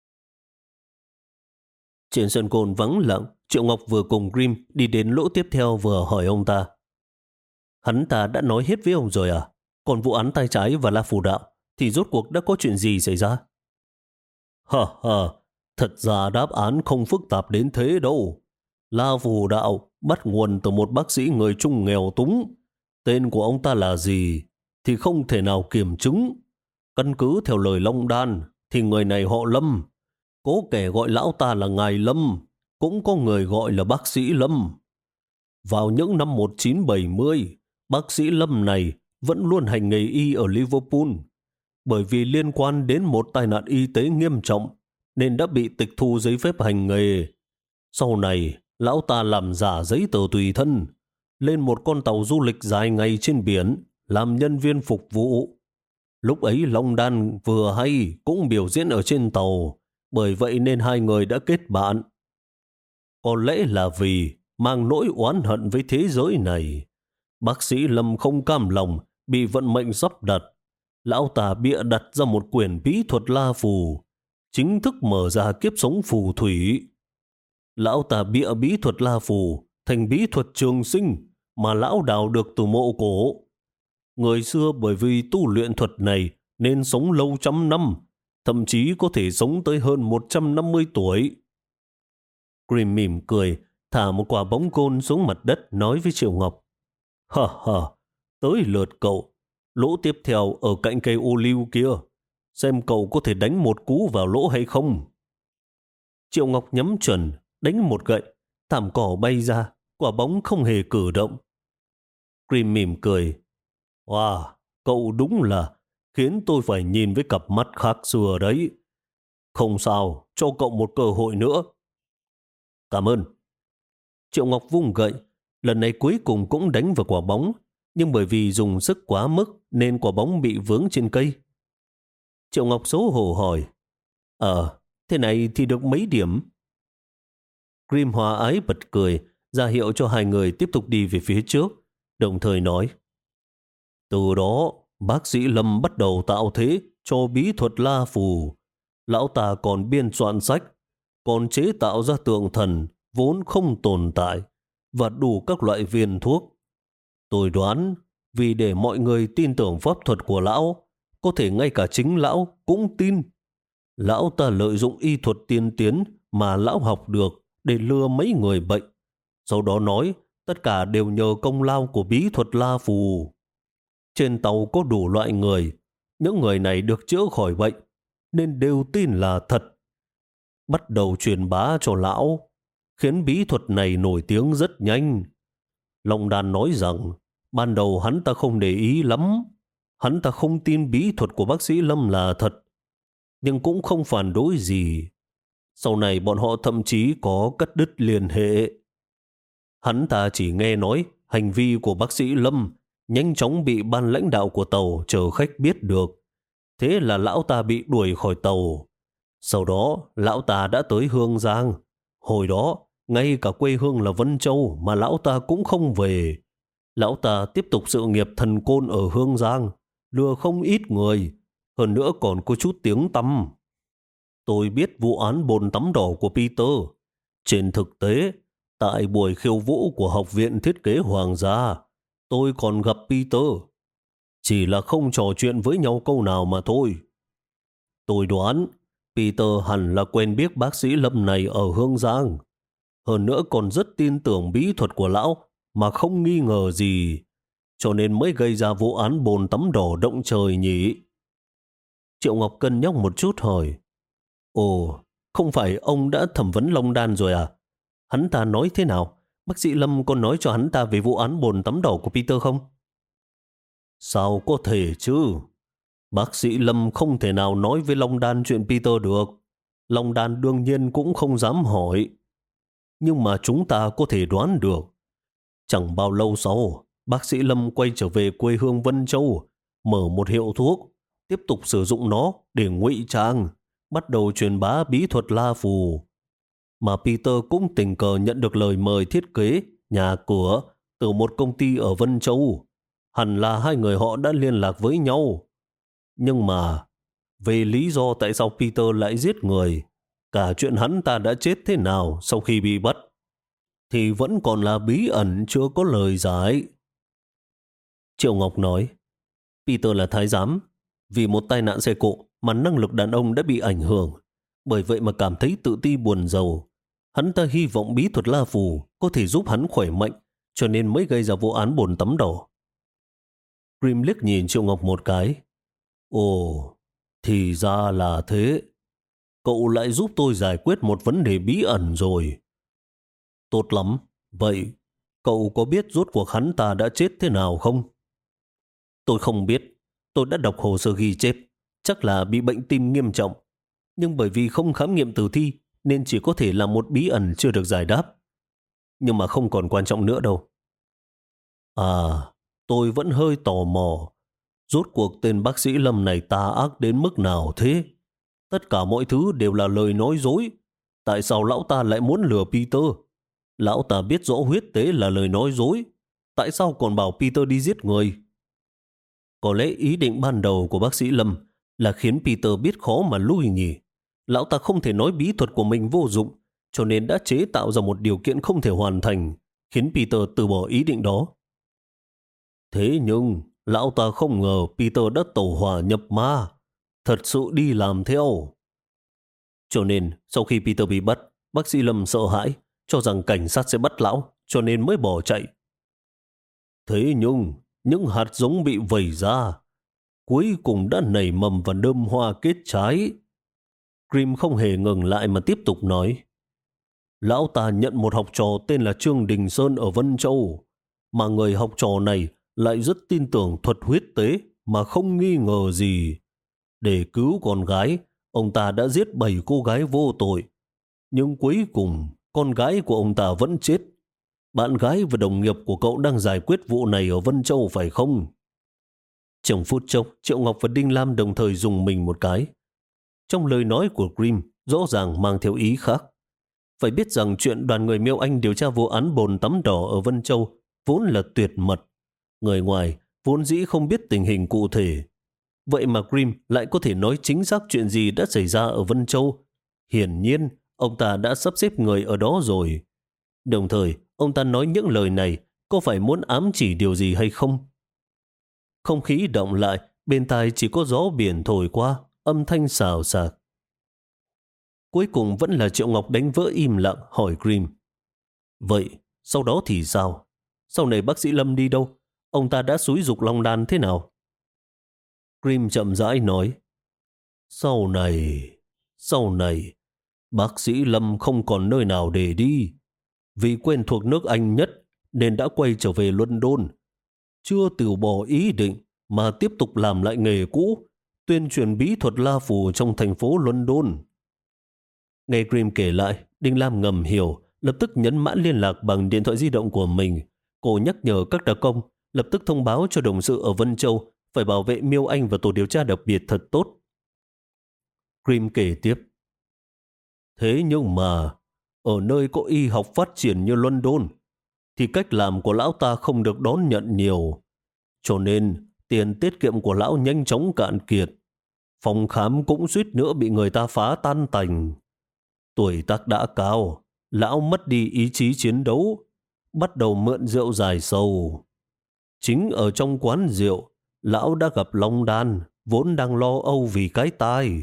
Trên sân côn vắng lặng, Triệu Ngọc vừa cùng Grim đi đến lỗ tiếp theo vừa hỏi ông ta. Hắn ta đã nói hết với ông rồi à? Còn vụ án tay trái và La Phủ Đạo thì rốt cuộc đã có chuyện gì xảy ra? Hờ hờ, thật ra đáp án không phức tạp đến thế đâu. La Phủ Đạo bắt nguồn từ một bác sĩ người Trung nghèo túng. Tên của ông ta là gì thì không thể nào kiểm chứng. Căn cứ theo lời Long Đan thì người này họ Lâm. Có kẻ gọi lão ta là Ngài Lâm, cũng có người gọi là bác sĩ Lâm. Vào những năm một nghìn chín trăm bảy mươi, bác sĩ Lâm này vẫn luôn hành nghề y ở Liverpool. Bởi vì liên quan đến một tai nạn y tế nghiêm trọng nên đã bị tịch thu giấy phép hành nghề. Sau này, lão ta làm giả giấy tờ tùy thân, lên một con tàu du lịch dài ngày trên biển, làm nhân viên phục vụ. Lúc ấy Long Đan vừa hay cũng biểu diễn ở trên tàu, bởi vậy nên hai người đã kết bạn. Có lẽ là vì mang nỗi oán hận với thế giới này, bác sĩ Lâm không cam lòng bị vận mệnh sắp đặt. Lão ta bịa đặt ra một quyển bí thuật La Phù, chính thức mở ra kiếp sống phù thủy. Lão ta bịa bí thuật La Phù thành bí thuật trường sinh mà lão đào được từ mộ cổ. Người xưa bởi vì tu luyện thuật này nên sống lâu trăm năm, thậm chí có thể sống tới hơn một trăm năm mươi tuổi. Grim mỉm cười, thả một quả bóng côn xuống mặt đất nói với Triệu Ngọc. Hờ hờ, tới lượt cậu. Lỗ tiếp theo ở cạnh cây ô liu kia. Xem cậu có thể đánh một cú vào lỗ hay không. Triệu Ngọc nhắm chuẩn, đánh một gậy. Thảm cỏ bay ra, quả bóng không hề cử động. Grim mỉm cười. Wow, cậu đúng là khiến tôi phải nhìn với cặp mắt khác xưa đấy. Không sao, cho cậu một cơ hội nữa. Cảm ơn. Triệu Ngọc vung gậy, lần này cuối cùng cũng đánh vào quả bóng, nhưng bởi vì dùng sức quá mức nên quả bóng bị vướng trên cây. Triệu Ngọc xấu hổ hỏi, Ờ, thế này thì được mấy điểm? Grim hòa ái bật cười, ra hiệu cho hai người tiếp tục đi về phía trước, đồng thời nói, từ đó, bác sĩ Lâm bắt đầu tạo thế cho bí thuật La Phù. Lão ta còn biên soạn sách, còn chế tạo ra tượng thần vốn không tồn tại và đủ các loại viên thuốc. Tôi đoán vì để mọi người tin tưởng pháp thuật của lão, có thể ngay cả chính lão cũng tin. Lão ta lợi dụng y thuật tiên tiến mà lão học được để lừa mấy người bệnh. Sau đó nói tất cả đều nhờ công lao của bí thuật La Phù. Trên tàu có đủ loại người, những người này được chữa khỏi bệnh nên đều tin là thật. Bắt đầu truyền bá cho lão, khiến bí thuật này nổi tiếng rất nhanh. Long Đan nói rằng ban đầu hắn ta không để ý lắm, hắn ta không tin bí thuật của bác sĩ Lâm là thật, nhưng cũng không phản đối gì. Sau này bọn họ thậm chí có cắt đứt liên hệ. Hắn ta chỉ nghe nói hành vi của bác sĩ Lâm nhanh chóng bị ban lãnh đạo của tàu chở khách biết được. Thế là lão ta bị đuổi khỏi tàu. Sau đó, lão ta đã tới Hương Giang. Hồi đó, ngay cả quê hương là Vân Châu mà lão ta cũng không về. Lão ta tiếp tục sự nghiệp thần côn ở Hương Giang, lừa không ít người, hơn nữa còn có chút tiếng tăm. Tôi biết vụ án bồn tắm đỏ của Peter. Trên thực tế, tại buổi khiêu vũ của Học viện Thiết kế Hoàng gia, tôi còn gặp Peter. Chỉ là không trò chuyện với nhau câu nào mà thôi. Tôi đoán Peter hẳn là quen biết bác sĩ Lâm này ở Hương Giang. Hơn nữa còn rất tin tưởng bí thuật của lão mà không nghi ngờ gì. Cho nên mới gây ra vụ án bồn tắm đỏ động trời nhỉ. Triệu Ngọc cân nhắc một chút hỏi. Ồ, không phải ông đã thẩm vấn Long Đan rồi à? Hắn ta nói thế nào? Bác sĩ Lâm có nói cho hắn ta về vụ án bồn tắm đỏ của Peter không? Sao có thể chứ? Bác sĩ Lâm không thể nào nói với Long Đan chuyện Peter được. Long Đan đương nhiên cũng không dám hỏi. Nhưng mà chúng ta có thể đoán được. Chẳng bao lâu sau, bác sĩ Lâm quay trở về quê hương Vân Châu, mở một hiệu thuốc, tiếp tục sử dụng nó để ngụy trang, bắt đầu truyền bá bí thuật La Phù. Mà Peter cũng tình cờ nhận được lời mời thiết kế nhà cửa từ một công ty ở Vân Châu. Hẳn là hai người họ đã liên lạc với nhau. Nhưng mà, về lý do tại sao Peter lại giết người, cả chuyện hắn ta đã chết thế nào sau khi bị bắt, thì vẫn còn là bí ẩn chưa có lời giải. Triệu Ngọc nói, Peter là thái giám, vì một tai nạn xe cộ mà năng lực đàn ông đã bị ảnh hưởng, bởi vậy mà cảm thấy tự ti buồn rầu. Hắn ta hy vọng bí thuật La Phù có thể giúp hắn khỏe mạnh, cho nên mới gây ra vụ án bồn tắm đỏ. Grim liếc nhìn Triệu Ngọc một cái. Ồ, thì ra là thế. Cậu lại giúp tôi giải quyết một vấn đề bí ẩn rồi. Tốt lắm. Vậy, cậu có biết rốt cuộc hắn ta đã chết thế nào không? Tôi không biết. Tôi đã đọc hồ sơ ghi chép. Chắc là bị bệnh tim nghiêm trọng. Nhưng bởi vì không khám nghiệm tử thi, nên chỉ có thể là một bí ẩn chưa được giải đáp. Nhưng mà không còn quan trọng nữa đâu. À, tôi vẫn hơi tò mò. Rốt cuộc tên bác sĩ Lâm này tà ác đến mức nào thế? Tất cả mọi thứ đều là lời nói dối. Tại sao lão ta lại muốn lừa Peter? Lão ta biết rõ huyết tế là lời nói dối. Tại sao còn bảo Peter đi giết người? Có lẽ ý định ban đầu của bác sĩ Lâm là khiến Peter biết khó mà lui nhỉ. Lão ta không thể nói bí thuật của mình vô dụng, cho nên đã chế tạo ra một điều kiện không thể hoàn thành, khiến Peter từ bỏ ý định đó. Thế nhưng, lão ta không ngờ Peter đã tẩu hỏa nhập ma, thật sự đi làm theo. Cho nên, sau khi Peter bị bắt, bác sĩ Lâm sợ hãi, cho rằng cảnh sát sẽ bắt lão, cho nên mới bỏ chạy. Thế nhưng, những hạt giống bị vẩy ra, cuối cùng đã nảy mầm và đơm hoa kết trái. Grim không hề ngừng lại mà tiếp tục nói. Lão ta nhận một học trò tên là Trương Đình Sơn ở Vân Châu, mà người học trò này lại rất tin tưởng thuật huyết tế mà không nghi ngờ gì. Để cứu con gái, ông ta đã giết bảy cô gái vô tội. Nhưng cuối cùng, con gái của ông ta vẫn chết. Bạn gái và đồng nghiệp của cậu đang giải quyết vụ này ở Vân Châu phải không? Trong phút chốc, Triệu Ngọc và Đinh Lam đồng thời dùng mình một cái. Trong lời nói của Grim rõ ràng mang theo ý khác. Phải biết rằng chuyện đoàn người Miêu Anh điều tra vụ án bồn tắm đỏ ở Vân Châu vốn là tuyệt mật. Người ngoài vốn dĩ không biết tình hình cụ thể. Vậy mà Grim lại có thể nói chính xác chuyện gì đã xảy ra ở Vân Châu. Hiển nhiên, ông ta đã sắp xếp người ở đó rồi. Đồng thời, ông ta nói những lời này có phải muốn ám chỉ điều gì hay không? Không khí động lại, bên tai chỉ có gió biển thổi qua, âm thanh xào xạc. Cuối cùng vẫn là Triệu Ngọc đánh vỡ im lặng hỏi Grim. Vậy, sau đó thì sao? Sau này bác sĩ Lâm đi đâu? Ông ta đã xúi giục Long Đan thế nào? Grim chậm rãi nói. Sau này, sau này, bác sĩ Lâm không còn nơi nào để đi. Vì quen thuộc nước Anh nhất nên đã quay trở về London. Chưa từ bỏ ý định mà tiếp tục làm lại nghề cũ, tuyên truyền bí thuật La Phù trong thành phố London. Nghe Grim kể lại, Đinh Lam ngầm hiểu, lập tức nhấn mã liên lạc bằng điện thoại di động của mình. Cô nhắc nhở các đặc công, lập tức thông báo cho đồng sự ở Vân Châu phải bảo vệ Miêu Anh và tổ điều tra đặc biệt thật tốt. Grim kể tiếp. Thế nhưng mà, ở nơi có y học phát triển như London, thì cách làm của lão ta không được đón nhận nhiều. Cho nên, Tiền tiết kiệm của lão nhanh chóng cạn kiệt. Phòng khám cũng suýt nữa bị người ta phá tan tành. Tuổi tác đã cao, lão mất đi ý chí chiến đấu, bắt đầu mượn rượu giải sầu. Chính ở trong quán rượu, lão đã gặp Long Đan, vốn đang lo âu vì cái tai.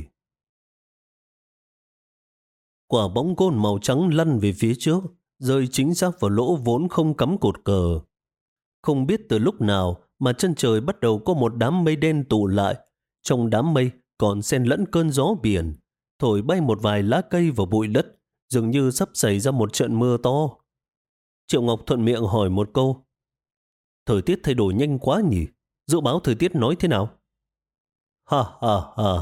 Quả bóng gôn màu trắng lăn về phía trước, rơi chính xác vào lỗ vốn không cắm cột cờ. Không biết từ lúc nào mà chân trời bắt đầu có một đám mây đen tụ lại. Trong đám mây còn xen lẫn cơn gió biển, thổi bay một vài lá cây vào bụi đất, dường như sắp xảy ra một trận mưa to. Triệu Ngọc thuận miệng hỏi một câu. Thời tiết thay đổi nhanh quá nhỉ? Dự báo thời tiết nói thế nào? Ha ha ha.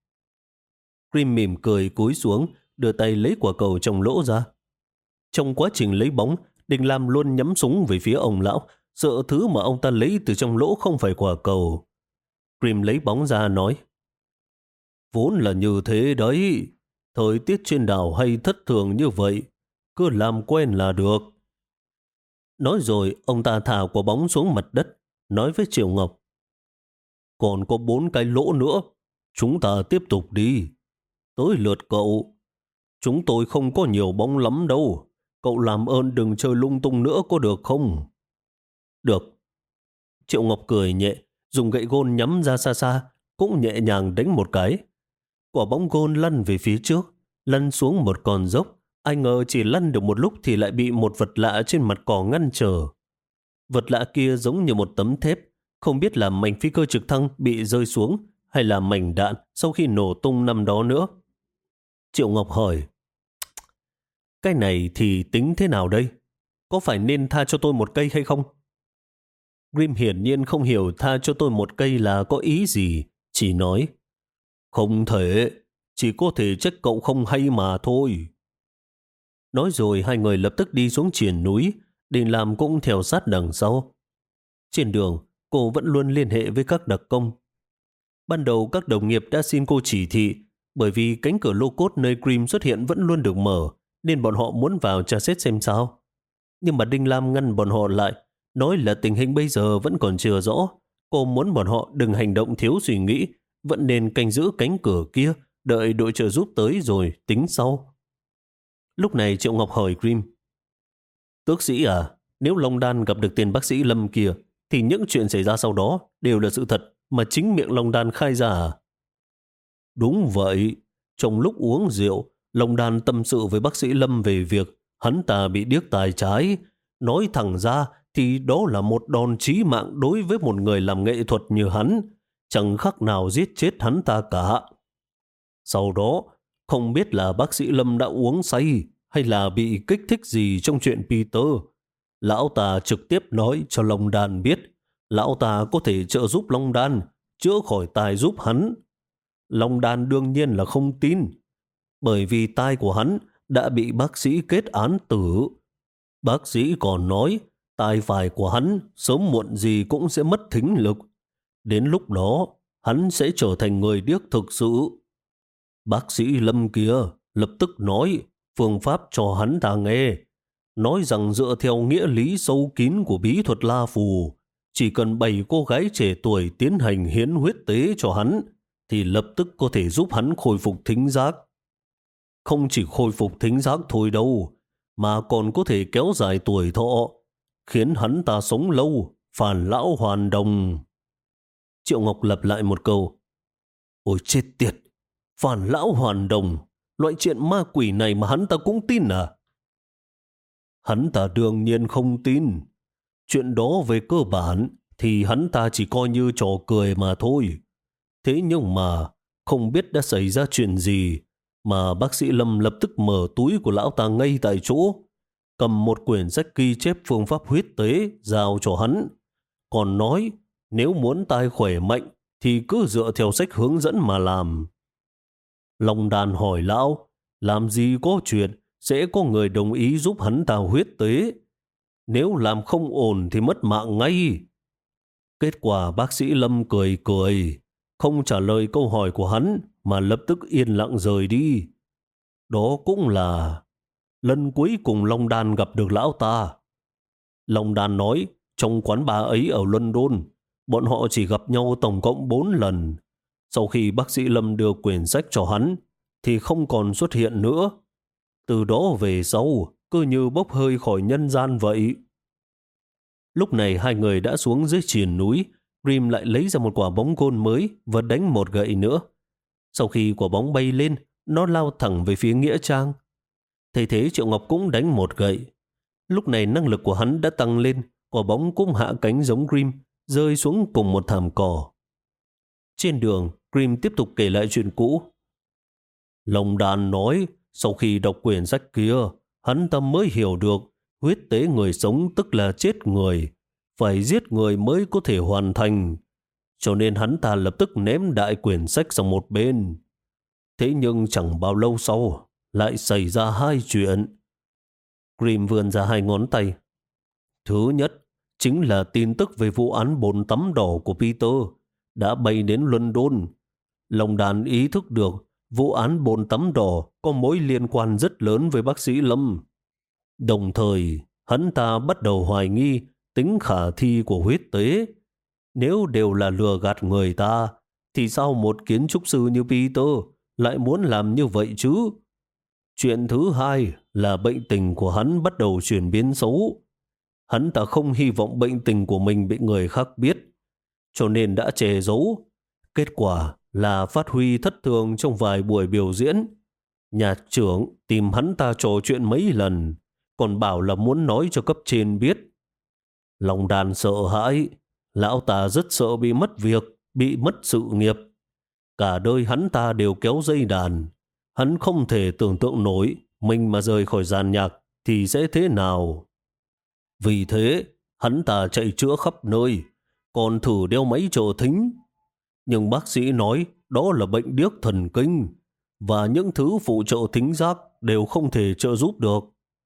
Grim mỉm cười cúi xuống, đưa tay lấy quả cầu trong lỗ ra. Trong quá trình lấy bóng, Đình Lam luôn nhắm súng về phía ông lão, sợ thứ mà ông ta lấy từ trong lỗ không phải quả cầu. Grim lấy bóng ra nói. Vốn là như thế đấy. Thời tiết trên đảo hay thất thường như vậy, cứ làm quen là được. Nói rồi, ông ta thả quả bóng xuống mặt đất, nói với Triệu Ngọc. Còn có bốn cái lỗ nữa, chúng ta tiếp tục đi. Tới lượt cậu. Chúng tôi không có nhiều bóng lắm đâu. Cậu làm ơn đừng chơi lung tung nữa có được không? Được. Triệu Ngọc cười nhẹ, dùng gậy gôn nhắm ra xa xa, cũng nhẹ nhàng đánh một cái. Quả bóng gôn lăn về phía trước, lăn xuống một con dốc. Ai ngờ chỉ lăn được một lúc thì lại bị một vật lạ trên mặt cỏ ngăn trở. Vật lạ kia giống như một tấm thép, không biết là mảnh phi cơ trực thăng bị rơi xuống hay là mảnh đạn sau khi nổ tung năm đó nữa. Triệu Ngọc hỏi, cái này thì tính thế nào đây? Có phải nên tha cho tôi một cây hay không? Grim hiển nhiên không hiểu tha cho tôi một cây là có ý gì, chỉ nói, không thể, chỉ có thể trách cậu không hay mà thôi. Nói rồi hai người lập tức đi xuống triển núi, Đình Lam cũng theo sát đằng sau. Trên đường, cô vẫn luôn liên hệ với các đặc công. Ban đầu các đồng nghiệp đã xin cô chỉ thị, bởi vì cánh cửa lô cốt nơi Grim xuất hiện vẫn luôn được mở, nên bọn họ muốn vào tra xét xem sao. Nhưng mà Đinh Lam ngăn bọn họ lại, nói là tình hình bây giờ vẫn còn chưa rõ. Cô muốn bọn họ đừng hành động thiếu suy nghĩ, vẫn nên canh giữ cánh cửa kia, đợi đội trợ giúp tới rồi tính sau. Lúc này Triệu Ngọc hỏi Grim, tước sĩ à, nếu Long Đan gặp được tên bác sĩ Lâm kia, thì những chuyện xảy ra sau đó đều là sự thật mà chính miệng Long Đan khai ra à? Đúng vậy, trong lúc uống rượu, Long Đan tâm sự với bác sĩ Lâm về việc hắn ta bị điếc tai trái. Nói thẳng ra thì đó là một đòn chí mạng đối với một người làm nghệ thuật như hắn, chẳng khác nào giết chết hắn ta cả. Sau đó, không biết là bác sĩ Lâm đã uống say hay là bị kích thích gì trong chuyện Peter. Lão ta trực tiếp nói cho Long Đan biết lão ta có thể trợ giúp Long Đan chữa khỏi tai giúp hắn. Long Đan đương nhiên là không tin, bởi vì tai của hắn đã bị bác sĩ kết án tử. Bác sĩ còn nói tai phải của hắn sớm muộn gì cũng sẽ mất thính lực. Đến lúc đó, hắn sẽ trở thành người điếc thực sự. Bác sĩ Lâm kia lập tức nói phương pháp cho hắn ta nghe, nói rằng dựa theo nghĩa lý sâu kín của bí thuật La Phù, chỉ cần bảy cô gái trẻ tuổi tiến hành hiến huyết tế cho hắn, thì lập tức có thể giúp hắn khôi phục thính giác. Không chỉ khôi phục thính giác thôi đâu, mà còn có thể kéo dài tuổi thọ, khiến hắn ta sống lâu, phản lão hoàn đồng. Triệu Ngọc lặp lại một câu. Ôi chết tiệt, phản lão hoàn đồng, loại chuyện ma quỷ này mà hắn ta cũng tin à? Hắn ta đương nhiên không tin. Chuyện đó về cơ bản thì hắn ta chỉ coi như trò cười mà thôi. Thế nhưng mà không biết đã xảy ra chuyện gì mà bác sĩ Lâm lập tức mở túi của lão ta ngay tại chỗ, cầm một quyển sách ghi chép phương pháp huyết tế giao cho hắn, còn nói nếu muốn tai khỏe mạnh thì cứ dựa theo sách hướng dẫn mà làm. Long Đan hỏi lão, làm gì có chuyện sẽ có người đồng ý giúp hắn ta huyết tế. Nếu làm không ổn thì mất mạng ngay. Kết quả bác sĩ Lâm cười cười, không trả lời câu hỏi của hắn mà lập tức yên lặng rời đi. Đó cũng là lần cuối cùng Long Đan gặp được lão ta. Long Đan nói trong quán bar ấy ở London, Bọn họ chỉ gặp nhau tổng cộng bốn lần. Sau khi bác sĩ Lâm đưa quyển sách cho hắn, thì không còn xuất hiện nữa. Từ đó về sau, cứ như bốc hơi khỏi nhân gian vậy. Lúc này hai người đã xuống dưới triền núi, Grim lại lấy ra một quả bóng gôn mới và đánh một gậy nữa. Sau khi quả bóng bay lên, nó lao thẳng về phía Nghĩa Trang. Thay thế Triệu Ngọc cũng đánh một gậy. Lúc này năng lực của hắn đã tăng lên, quả bóng cũng hạ cánh giống Grim, rơi xuống cùng một thảm cỏ. Trên đường, Grim tiếp tục kể lại chuyện cũ. Long Đàn nói, sau khi đọc quyển sách kia, hắn ta mới hiểu được huyết tế người sống tức là chết người, phải giết người mới có thể hoàn thành. Cho nên hắn ta lập tức ném đại quyển sách sang một bên. Thế nhưng chẳng bao lâu sau, lại xảy ra hai chuyện. Grim vươn ra hai ngón tay. Thứ nhất, chính là tin tức về vụ án bồn tắm đỏ của Peter đã bay đến London. Long Đàn ý thức được vụ án bồn tắm đỏ có mối liên quan rất lớn với bác sĩ Lâm. Đồng thời, hắn ta bắt đầu hoài nghi tính khả thi của huyết tế. Nếu đều là lừa gạt người ta, thì sao một kiến trúc sư như Peter lại muốn làm như vậy chứ? Chuyện thứ hai là bệnh tình của hắn bắt đầu chuyển biến xấu. Hắn ta không hy vọng bệnh tình của mình bị người khác biết, cho nên đã che giấu. Kết quả là phát huy thất thường trong vài buổi biểu diễn. Nhà trưởng tìm hắn ta trò chuyện mấy lần, còn bảo là muốn nói cho cấp trên biết. Long Đàn sợ hãi, lão ta rất sợ bị mất việc, bị mất sự nghiệp. Cả đời hắn ta đều kéo dây đàn. Hắn không thể tưởng tượng nổi mình mà rời khỏi dàn nhạc thì sẽ thế nào. Vì thế, hắn ta chạy chữa khắp nơi, còn thử đeo máy trợ thính. Nhưng bác sĩ nói đó là bệnh điếc thần kinh, và những thứ phụ trợ thính giác đều không thể trợ giúp được.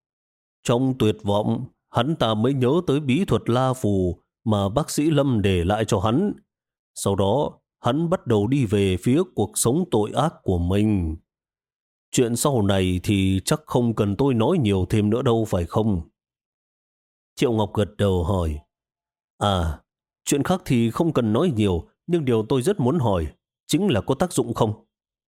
Trong tuyệt vọng, hắn ta mới nhớ tới bí thuật la phù mà bác sĩ Lâm để lại cho hắn. Sau đó, hắn bắt đầu đi về phía cuộc sống tội ác của mình. Chuyện sau này thì chắc không cần tôi nói nhiều thêm nữa đâu phải không? Triệu Ngọc gật đầu hỏi. À, chuyện khác thì không cần nói nhiều, nhưng điều tôi rất muốn hỏi chính là có tác dụng không?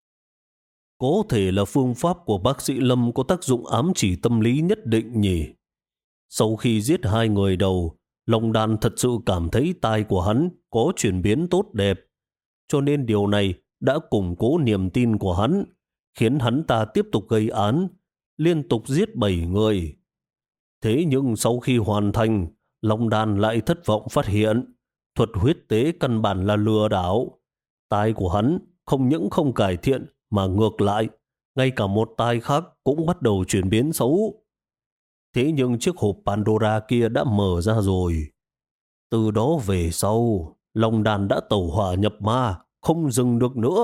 Có thể là phương pháp của bác sĩ Lâm có tác dụng ám chỉ tâm lý nhất định nhỉ? Sau khi giết hai người đầu, Long Đàn thật sự cảm thấy tai của hắn có chuyển biến tốt đẹp, cho nên điều này đã củng cố niềm tin của hắn, khiến hắn ta tiếp tục gây án, liên tục giết bảy người. Thế nhưng sau khi hoàn thành, Long Đàn lại thất vọng phát hiện thuật huyết tế căn bản là lừa đảo. Tai của hắn không những không cải thiện mà ngược lại, ngay cả một tai khác cũng bắt đầu chuyển biến xấu. Thế nhưng chiếc hộp Pandora kia đã mở ra rồi. Từ đó về sau, Long Đàn đã tẩu hỏa nhập ma, không dừng được nữa.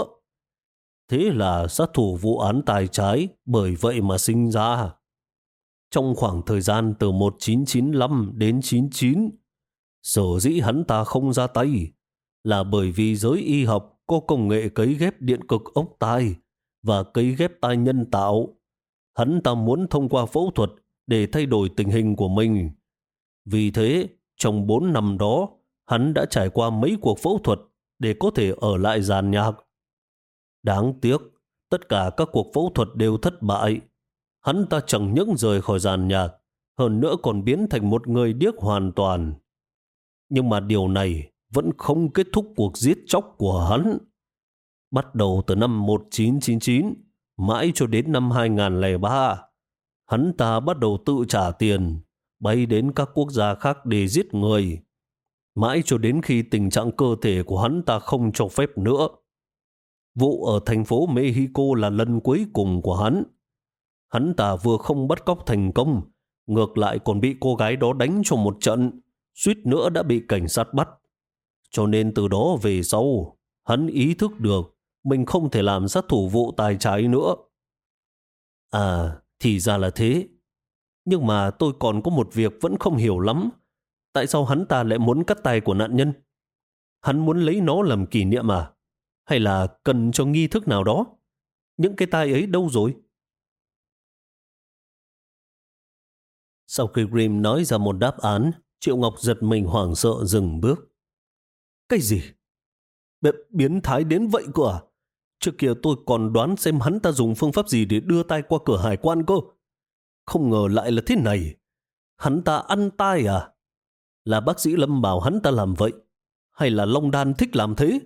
Thế là sát thủ vụ án tài trái bởi vậy mà sinh ra. Trong khoảng thời gian từ một nghìn chín trăm chín mươi lăm đến chín mươi chín, sở dĩ hắn ta không ra tay là bởi vì giới y học có công nghệ cấy ghép điện cực ốc tai và cấy ghép tai nhân tạo. Hắn ta muốn thông qua phẫu thuật để thay đổi tình hình của mình. Vì thế, trong bốn năm đó, hắn đã trải qua mấy cuộc phẫu thuật để có thể ở lại dàn nhạc. Đáng tiếc, tất cả các cuộc phẫu thuật đều thất bại. Hắn ta chẳng những rời khỏi dàn nhạc, hơn nữa còn biến thành một người điếc hoàn toàn. Nhưng mà điều này vẫn không kết thúc cuộc giết chóc của hắn. Bắt đầu từ năm một nghìn chín trăm chín mươi chín, mãi cho đến năm hai nghìn không trăm lẻ ba, hắn ta bắt đầu tự trả tiền, bay đến các quốc gia khác để giết người. Mãi cho đến khi tình trạng cơ thể của hắn ta không cho phép nữa. Vụ ở thành phố Mexico là lần cuối cùng của hắn. Hắn ta vừa không bắt cóc thành công, ngược lại còn bị cô gái đó đánh cho một trận, suýt nữa đã bị cảnh sát bắt. Cho nên từ đó về sau, hắn ý thức được mình không thể làm sát thủ vụ tài trái nữa. À, thì ra là thế. Nhưng mà tôi còn có một việc vẫn không hiểu lắm. Tại sao hắn ta lại muốn cắt tay của nạn nhân? Hắn muốn lấy nó làm kỷ niệm à? Hay là cần cho nghi thức nào đó? Những cái tai ấy đâu rồi? Sau khi Grim nói ra một đáp án, Triệu Ngọc giật mình hoảng sợ dừng bước. Cái gì? Bệ biến thái đến vậy cơ à? Trước kia tôi còn đoán xem hắn ta dùng phương pháp gì để đưa tay qua cửa hải quan cơ. Không ngờ lại là thế này. Hắn ta ăn tai à? Là bác sĩ Lâm bảo hắn ta làm vậy? Hay là Long Đan thích làm thế?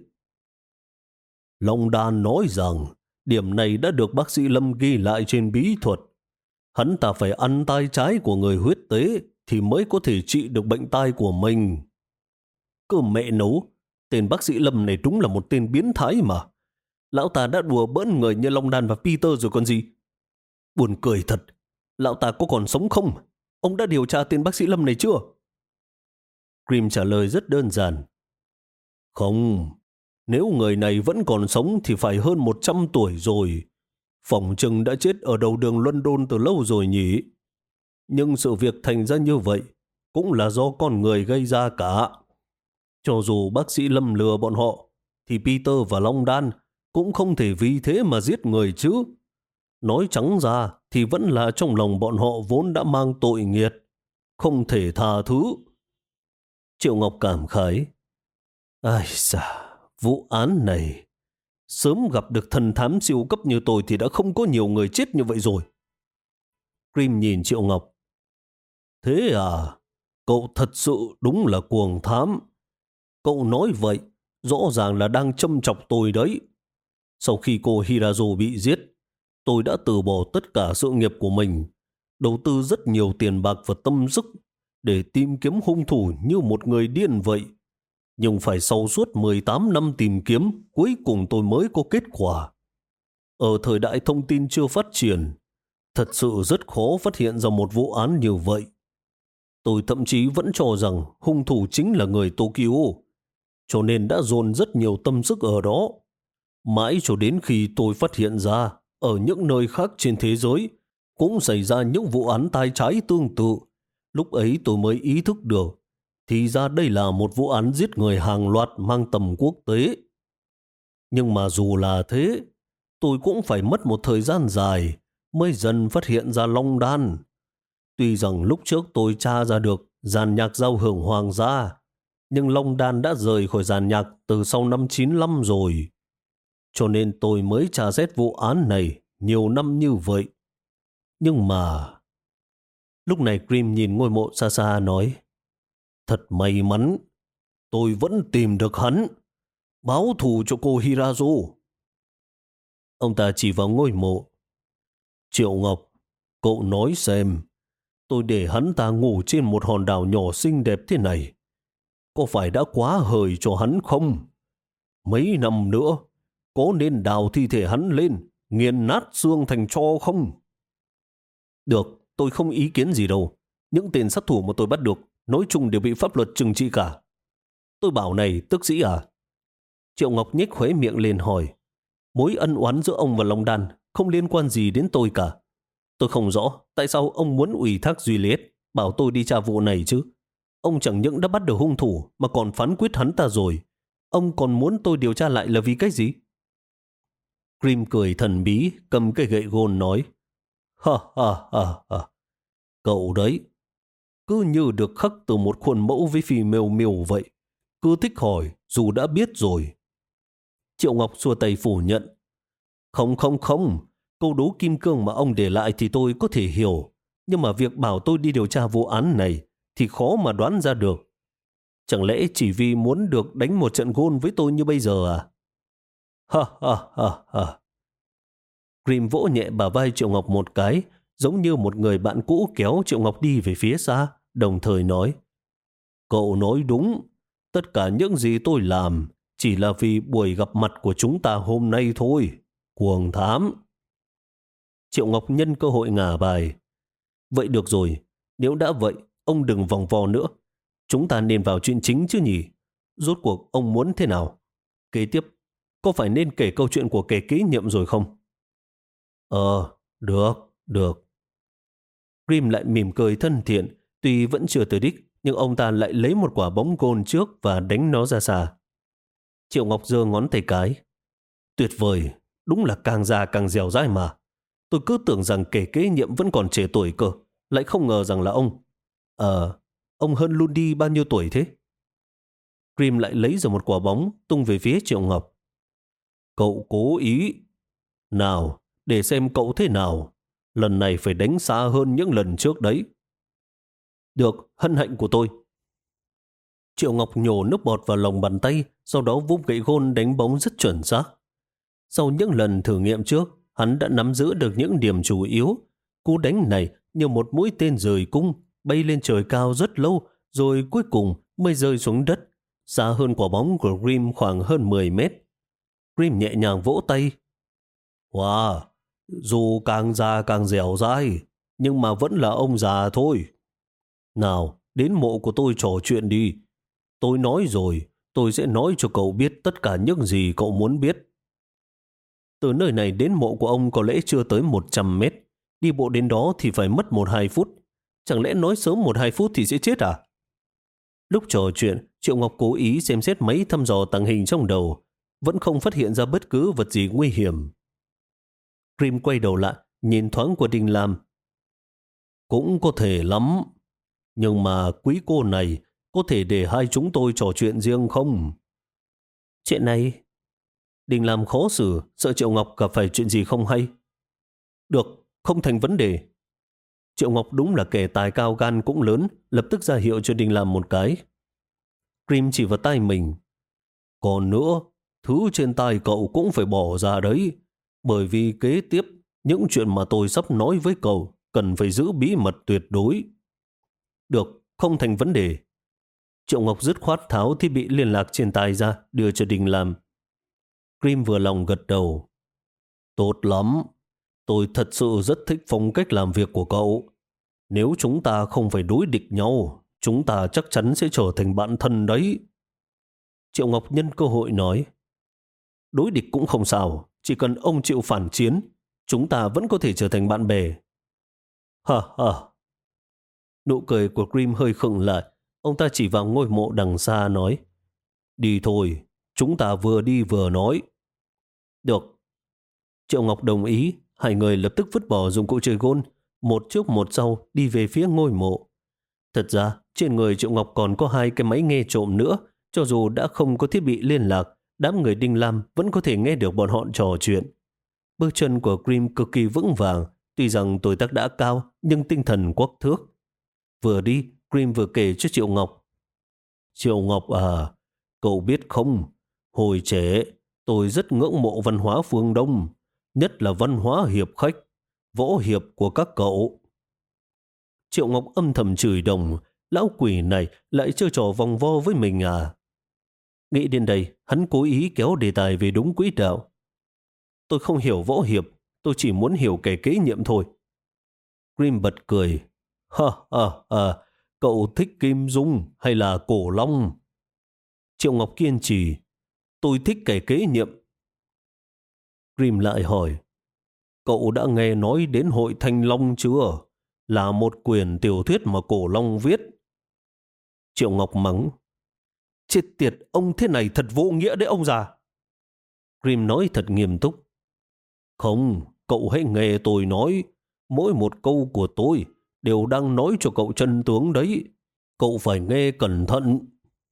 Long Đan nói rằng điểm này đã được bác sĩ Lâm ghi lại trên bí thuật. Hắn ta phải ăn tai trái của người huyết tế thì mới có thể trị được bệnh tai của mình. Cơ mẹ nấu, tên bác sĩ Lâm này đúng là một tên biến thái mà. Lão ta đã đùa bỡn người như Long Đan và Peter rồi còn gì. Buồn cười thật, lão ta có còn sống không? Ông đã điều tra tên bác sĩ Lâm này chưa? Grimm trả lời rất đơn giản. Không, nếu người này vẫn còn sống thì phải hơn một trăm tuổi rồi. Phỏng chừng đã chết ở đầu đường London từ lâu rồi nhỉ. Nhưng sự việc thành ra như vậy cũng là do con người gây ra cả. Cho dù bác sĩ Lâm lừa bọn họ, thì Peter và Long Đan cũng không thể vì thế mà giết người chứ. Nói trắng ra thì vẫn là trong lòng bọn họ vốn đã mang tội nghiệt, không thể tha thứ. Triệu Ngọc cảm khái. Ai da, vụ án này, sớm gặp được thần thám siêu cấp như tôi thì đã không có nhiều người chết như vậy rồi. Grimm nhìn Triệu Ngọc. Thế à, cậu thật sự đúng là cuồng thám. Cậu nói vậy, rõ ràng là đang châm chọc tôi đấy. Sau khi cô Hirazo bị giết, tôi đã từ bỏ tất cả sự nghiệp của mình, đầu tư rất nhiều tiền bạc và tâm sức để tìm kiếm hung thủ như một người điên vậy. Nhưng phải sau suốt mười tám năm tìm kiếm, cuối cùng tôi mới có kết quả. Ở thời đại thông tin chưa phát triển, thật sự rất khó phát hiện ra một vụ án như vậy. Tôi thậm chí vẫn cho rằng hung thủ chính là người Tokyo, cho nên đã dồn rất nhiều tâm sức ở đó. Mãi cho đến khi tôi phát hiện ra ở những nơi khác trên thế giới cũng xảy ra những vụ án tai trái tương tự, lúc ấy tôi mới ý thức được thì ra đây là một vụ án giết người hàng loạt mang tầm quốc tế. Nhưng mà dù là thế, tôi cũng phải mất một thời gian dài mới dần phát hiện ra Long Đan. Tuy rằng lúc trước tôi tra ra được dàn nhạc giao hưởng hoàng gia, nhưng Long Đan đã rời khỏi dàn nhạc từ sau năm chín lăm rồi. Cho nên tôi mới tra xét vụ án này nhiều năm như vậy. Nhưng mà... Lúc này Grimm nhìn ngôi mộ xa xa nói, thật may mắn, tôi vẫn tìm được hắn, báo thù cho cô Hirazo. Ông ta chỉ vào ngôi mộ. Triệu Ngọc, cậu nói xem, tôi để hắn ta ngủ trên một hòn đảo nhỏ xinh đẹp thế này, có phải đã quá hời cho hắn không? Mấy năm nữa, có nên đào thi thể hắn lên, nghiền nát xương thành tro không? Được, tôi không ý kiến gì đâu. Những tên sát thủ mà tôi bắt được, nói chung đều bị pháp luật trừng trị cả. Tôi bảo này, tức sĩ à? Triệu Ngọc nhếch khóe miệng lên hỏi. Mối ân oán giữa ông và Long Đan không liên quan gì đến tôi cả. Tôi không rõ tại sao ông muốn ủy thác Duy Liệt bảo tôi đi tra vụ này chứ. Ông chẳng những đã bắt được hung thủ mà còn phán quyết hắn ta rồi. Ông còn muốn tôi điều tra lại là vì cái gì? Grimm cười thần bí, cầm cây gậy gôn nói. Ha ha ha ha. Cậu đấy, cứ như được khắc từ một khuôn mẫu với phi miêu miêu vậy. Cứ thích hỏi dù đã biết rồi. Triệu Ngọc xua tay phủ nhận. Không không không, câu đố kim cương mà ông để lại thì tôi có thể hiểu. Nhưng mà việc bảo tôi đi điều tra vụ án này thì khó mà đoán ra được. Chẳng lẽ chỉ vì muốn được đánh một trận gôn với tôi như bây giờ à? Ha ha ha ha. Grimm vỗ nhẹ bả vai Triệu Ngọc một cái, giống như một người bạn cũ kéo Triệu Ngọc đi về phía xa, đồng thời nói. Cậu nói đúng, tất cả những gì tôi làm chỉ là vì buổi gặp mặt của chúng ta hôm nay thôi. Cuồng thám. Triệu Ngọc nhân cơ hội ngả bài. Vậy được rồi, nếu đã vậy, ông đừng vòng vo nữa. Chúng ta nên vào chuyện chính chứ nhỉ? Rốt cuộc ông muốn thế nào? Kế tiếp, có phải nên kể câu chuyện của kẻ kế nhiệm rồi không? Ờ, được, được. Grimm lại mỉm cười thân thiện, tuy vẫn chưa tới đích, nhưng ông ta lại lấy một quả bóng gôn trước và đánh nó ra xa. Triệu Ngọc giơ ngón tay cái. Tuyệt vời, đúng là càng già càng dẻo dai mà. Tôi cứ tưởng rằng kẻ kế nhiệm vẫn còn trẻ tuổi cơ, lại không ngờ rằng là ông. Ờ, ông hơn Lundi bao nhiêu tuổi thế? Grim lại lấy ra một quả bóng tung về phía Triệu Ngọc. Cậu cố ý. Nào, để xem cậu thế nào. Lần này phải đánh xa hơn những lần trước đấy. Được, hân hạnh của tôi. Triệu Ngọc nhổ nước bọt vào lòng bàn tay, sau đó vung gậy gôn đánh bóng rất chuẩn xác. Sau những lần thử nghiệm trước, hắn đã nắm giữ được những điểm chủ yếu. Cú đánh này như một mũi tên rời cung, bay lên trời cao rất lâu, rồi cuối cùng mới rơi xuống đất, xa hơn quả bóng của Grim khoảng hơn mười mét. Grim nhẹ nhàng vỗ tay. Wow, dù càng già càng dẻo dai, nhưng mà vẫn là ông già thôi. Nào, đến mộ của tôi trò chuyện đi. Tôi nói rồi, tôi sẽ nói cho cậu biết tất cả những gì cậu muốn biết. Từ nơi này đến mộ của ông có lẽ chưa tới một trăm mét. Đi bộ đến đó thì phải mất một hai phút. Chẳng lẽ nói sớm một hai phút thì sẽ chết à? Lúc trò chuyện, Triệu Ngọc cố ý xem xét máy thăm dò tàng hình trong đầu. Vẫn không phát hiện ra bất cứ vật gì nguy hiểm. Grim quay đầu lại, nhìn thoáng qua Đinh Lam. Cũng có thể lắm. Nhưng mà quý cô này có thể để hai chúng tôi trò chuyện riêng không? Chuyện này... Đinh Lam khó xử, sợ Triệu Ngọc gặp phải chuyện gì không hay. Được, không thành vấn đề. Triệu Ngọc đúng là kẻ tài cao gan cũng lớn, lập tức ra hiệu cho Đinh Lam một cái. Grim chỉ vào tay mình. Còn nữa, thứ trên tay cậu cũng phải bỏ ra đấy, bởi vì kế tiếp những chuyện mà tôi sắp nói với cậu cần phải giữ bí mật tuyệt đối. Được, không thành vấn đề. Triệu Ngọc dứt khoát tháo thiết bị liên lạc trên tay ra, đưa cho Đinh Lam. Grim vừa lòng gật đầu. Tốt lắm. Tôi thật sự rất thích phong cách làm việc của cậu. Nếu chúng ta không phải đối địch nhau, chúng ta chắc chắn sẽ trở thành bạn thân đấy. Triệu Ngọc nhân cơ hội nói. Đối địch cũng không sao, chỉ cần ông chịu phản chiến, chúng ta vẫn có thể trở thành bạn bè. Hả hả. Nụ cười của Grim hơi khựng lại. Ông ta chỉ vào ngôi mộ đằng xa nói. Đi thôi, chúng ta vừa đi vừa nói. Được. Triệu Ngọc đồng ý, hai người lập tức vứt bỏ dụng cụ chơi gôn, một trước một sau đi về phía ngôi mộ. Thật ra, trên người Triệu Ngọc còn có hai cái máy nghe trộm nữa, cho dù đã không có thiết bị liên lạc, đám người Đinh Lam vẫn có thể nghe được bọn họ trò chuyện. Bước chân của Grim cực kỳ vững vàng, tuy rằng tuổi tác đã cao, nhưng tinh thần quắc thước. Vừa đi, Grim vừa kể cho Triệu Ngọc. Triệu Ngọc à, cậu biết không, hồi trẻ, tôi rất ngưỡng mộ văn hóa phương Đông, nhất là văn hóa hiệp khách, võ hiệp của các cậu. Triệu Ngọc âm thầm chửi đồng, lão quỷ này lại chơi trò vòng vo với mình à? Nghĩ đến đây, hắn cố ý kéo đề tài về đúng quỹ đạo. Tôi không hiểu võ hiệp, tôi chỉ muốn hiểu kẻ kế nhiệm thôi. Grim bật cười. Ha ha ha, cậu thích Kim Dung hay là Cổ Long? Triệu Ngọc kiên trì. Tôi thích kẻ kế nhiệm. Grim lại hỏi. Cậu đã nghe nói đến Hội Thanh Long chưa? Là một quyển tiểu thuyết mà Cổ Long viết. Triệu Ngọc mắng. Chết tiệt, ông thế này thật vô nghĩa đấy ông già. Grim nói thật nghiêm túc. Không, cậu hãy nghe tôi nói. Mỗi một câu của tôi đều đang nói cho cậu chân tướng đấy. Cậu phải nghe cẩn thận.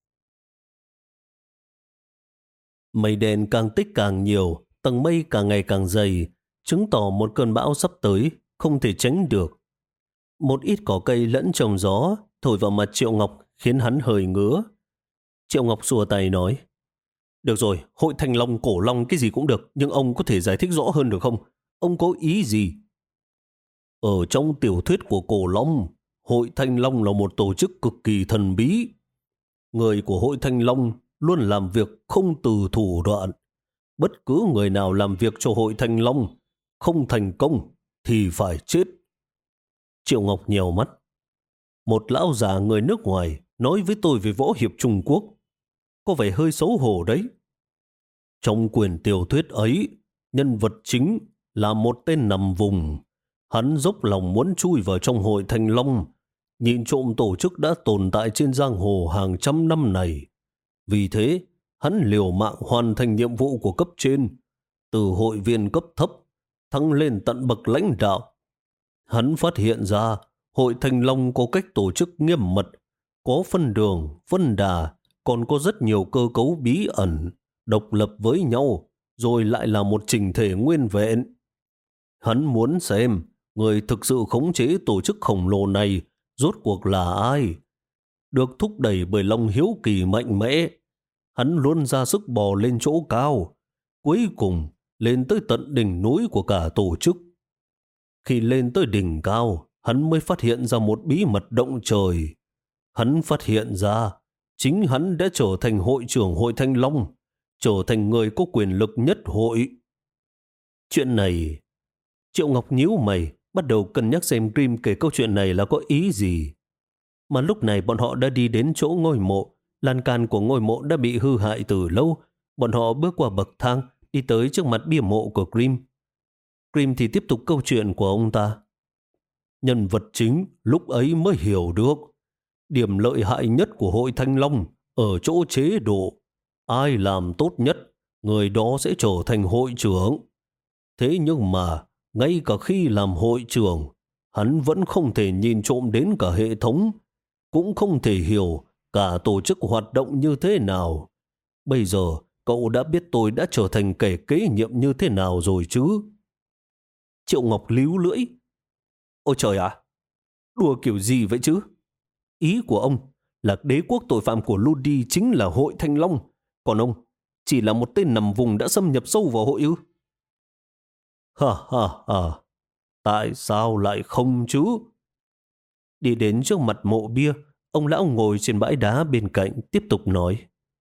Mây đen càng tích càng nhiều, tầng mây càng ngày càng dày, chứng tỏ một cơn bão sắp tới, không thể tránh được. Một ít cỏ cây lẫn trong gió thổi vào mặt Triệu Ngọc khiến hắn hơi ngứa. Triệu Ngọc xua tay nói. Được rồi, Hội Thanh Long, Cổ Long cái gì cũng được, nhưng ông có thể giải thích rõ hơn được không? Ông có ý gì? Ở trong tiểu thuyết của Cổ Long, Hội Thanh Long là một tổ chức cực kỳ thần bí. Người của Hội Thanh Long luôn làm việc không từ thủ đoạn. Bất cứ người nào làm việc cho Hội Thanh Long không thành công thì phải chết. Triệu Ngọc nhèo mắt. Một lão già người nước ngoài nói với tôi về võ hiệp Trung Quốc. Có vẻ hơi xấu hổ đấy. Trong quyển tiểu thuyết ấy, nhân vật chính là một tên nằm vùng. Hắn dốc lòng muốn chui vào trong Hội Thanh Long, nhìn trộm tổ chức đã tồn tại trên giang hồ hàng trăm năm này. Vì thế, hắn liều mạng hoàn thành nhiệm vụ của cấp trên, từ hội viên cấp thấp, thăng lên tận bậc lãnh đạo. Hắn phát hiện ra Hội Thanh Long có cách tổ chức nghiêm mật, có phân đường, phân đà, còn có rất nhiều cơ cấu bí ẩn, độc lập với nhau, rồi lại là một chỉnh thể nguyên vẹn. Hắn muốn xem người thực sự khống chế tổ chức khổng lồ này rốt cuộc là ai. Được thúc đẩy bởi lòng hiếu kỳ mạnh mẽ, hắn luôn ra sức bò lên chỗ cao, cuối cùng lên tới tận đỉnh núi của cả tổ chức. Khi lên tới đỉnh cao, hắn mới phát hiện ra một bí mật động trời. Hắn phát hiện ra chính hắn đã trở thành hội trưởng hội Thanh Long, trở thành người có quyền lực nhất hội. Chuyện này, Triệu Ngọc nhíu mày, bắt đầu cân nhắc xem Grimm kể câu chuyện này là có ý gì. Mà lúc này bọn họ đã đi đến chỗ ngôi mộ. Lan can của ngôi mộ đã bị hư hại từ lâu. Bọn họ bước qua bậc thang, đi tới trước mặt bia mộ của Grimm. Grimm thì tiếp tục câu chuyện của ông ta. Nhân vật chính lúc ấy mới hiểu được điểm lợi hại nhất của hội Thanh Long ở chỗ chế độ. Ai làm tốt nhất, người đó sẽ trở thành hội trưởng. Thế nhưng mà, ngay cả khi làm hội trưởng, hắn vẫn không thể nhìn trộm đến cả hệ thống, cũng không thể hiểu cả tổ chức hoạt động như thế nào. Bây giờ, cậu đã biết tôi đã trở thành kẻ kế nhiệm như thế nào rồi chứ? Triệu Ngọc líu lưỡi. Ôi trời ạ! Đùa kiểu gì vậy chứ? Ý của ông là đế quốc tội phạm của Ludi chính là hội Thanh Long, còn ông chỉ là một tên nằm vùng đã xâm nhập sâu vào hội ư? Ha ha ha! Tại sao lại không chứ? Đi đến trước mặt mộ bia, ông lão ngồi trên bãi đá bên cạnh tiếp tục nói.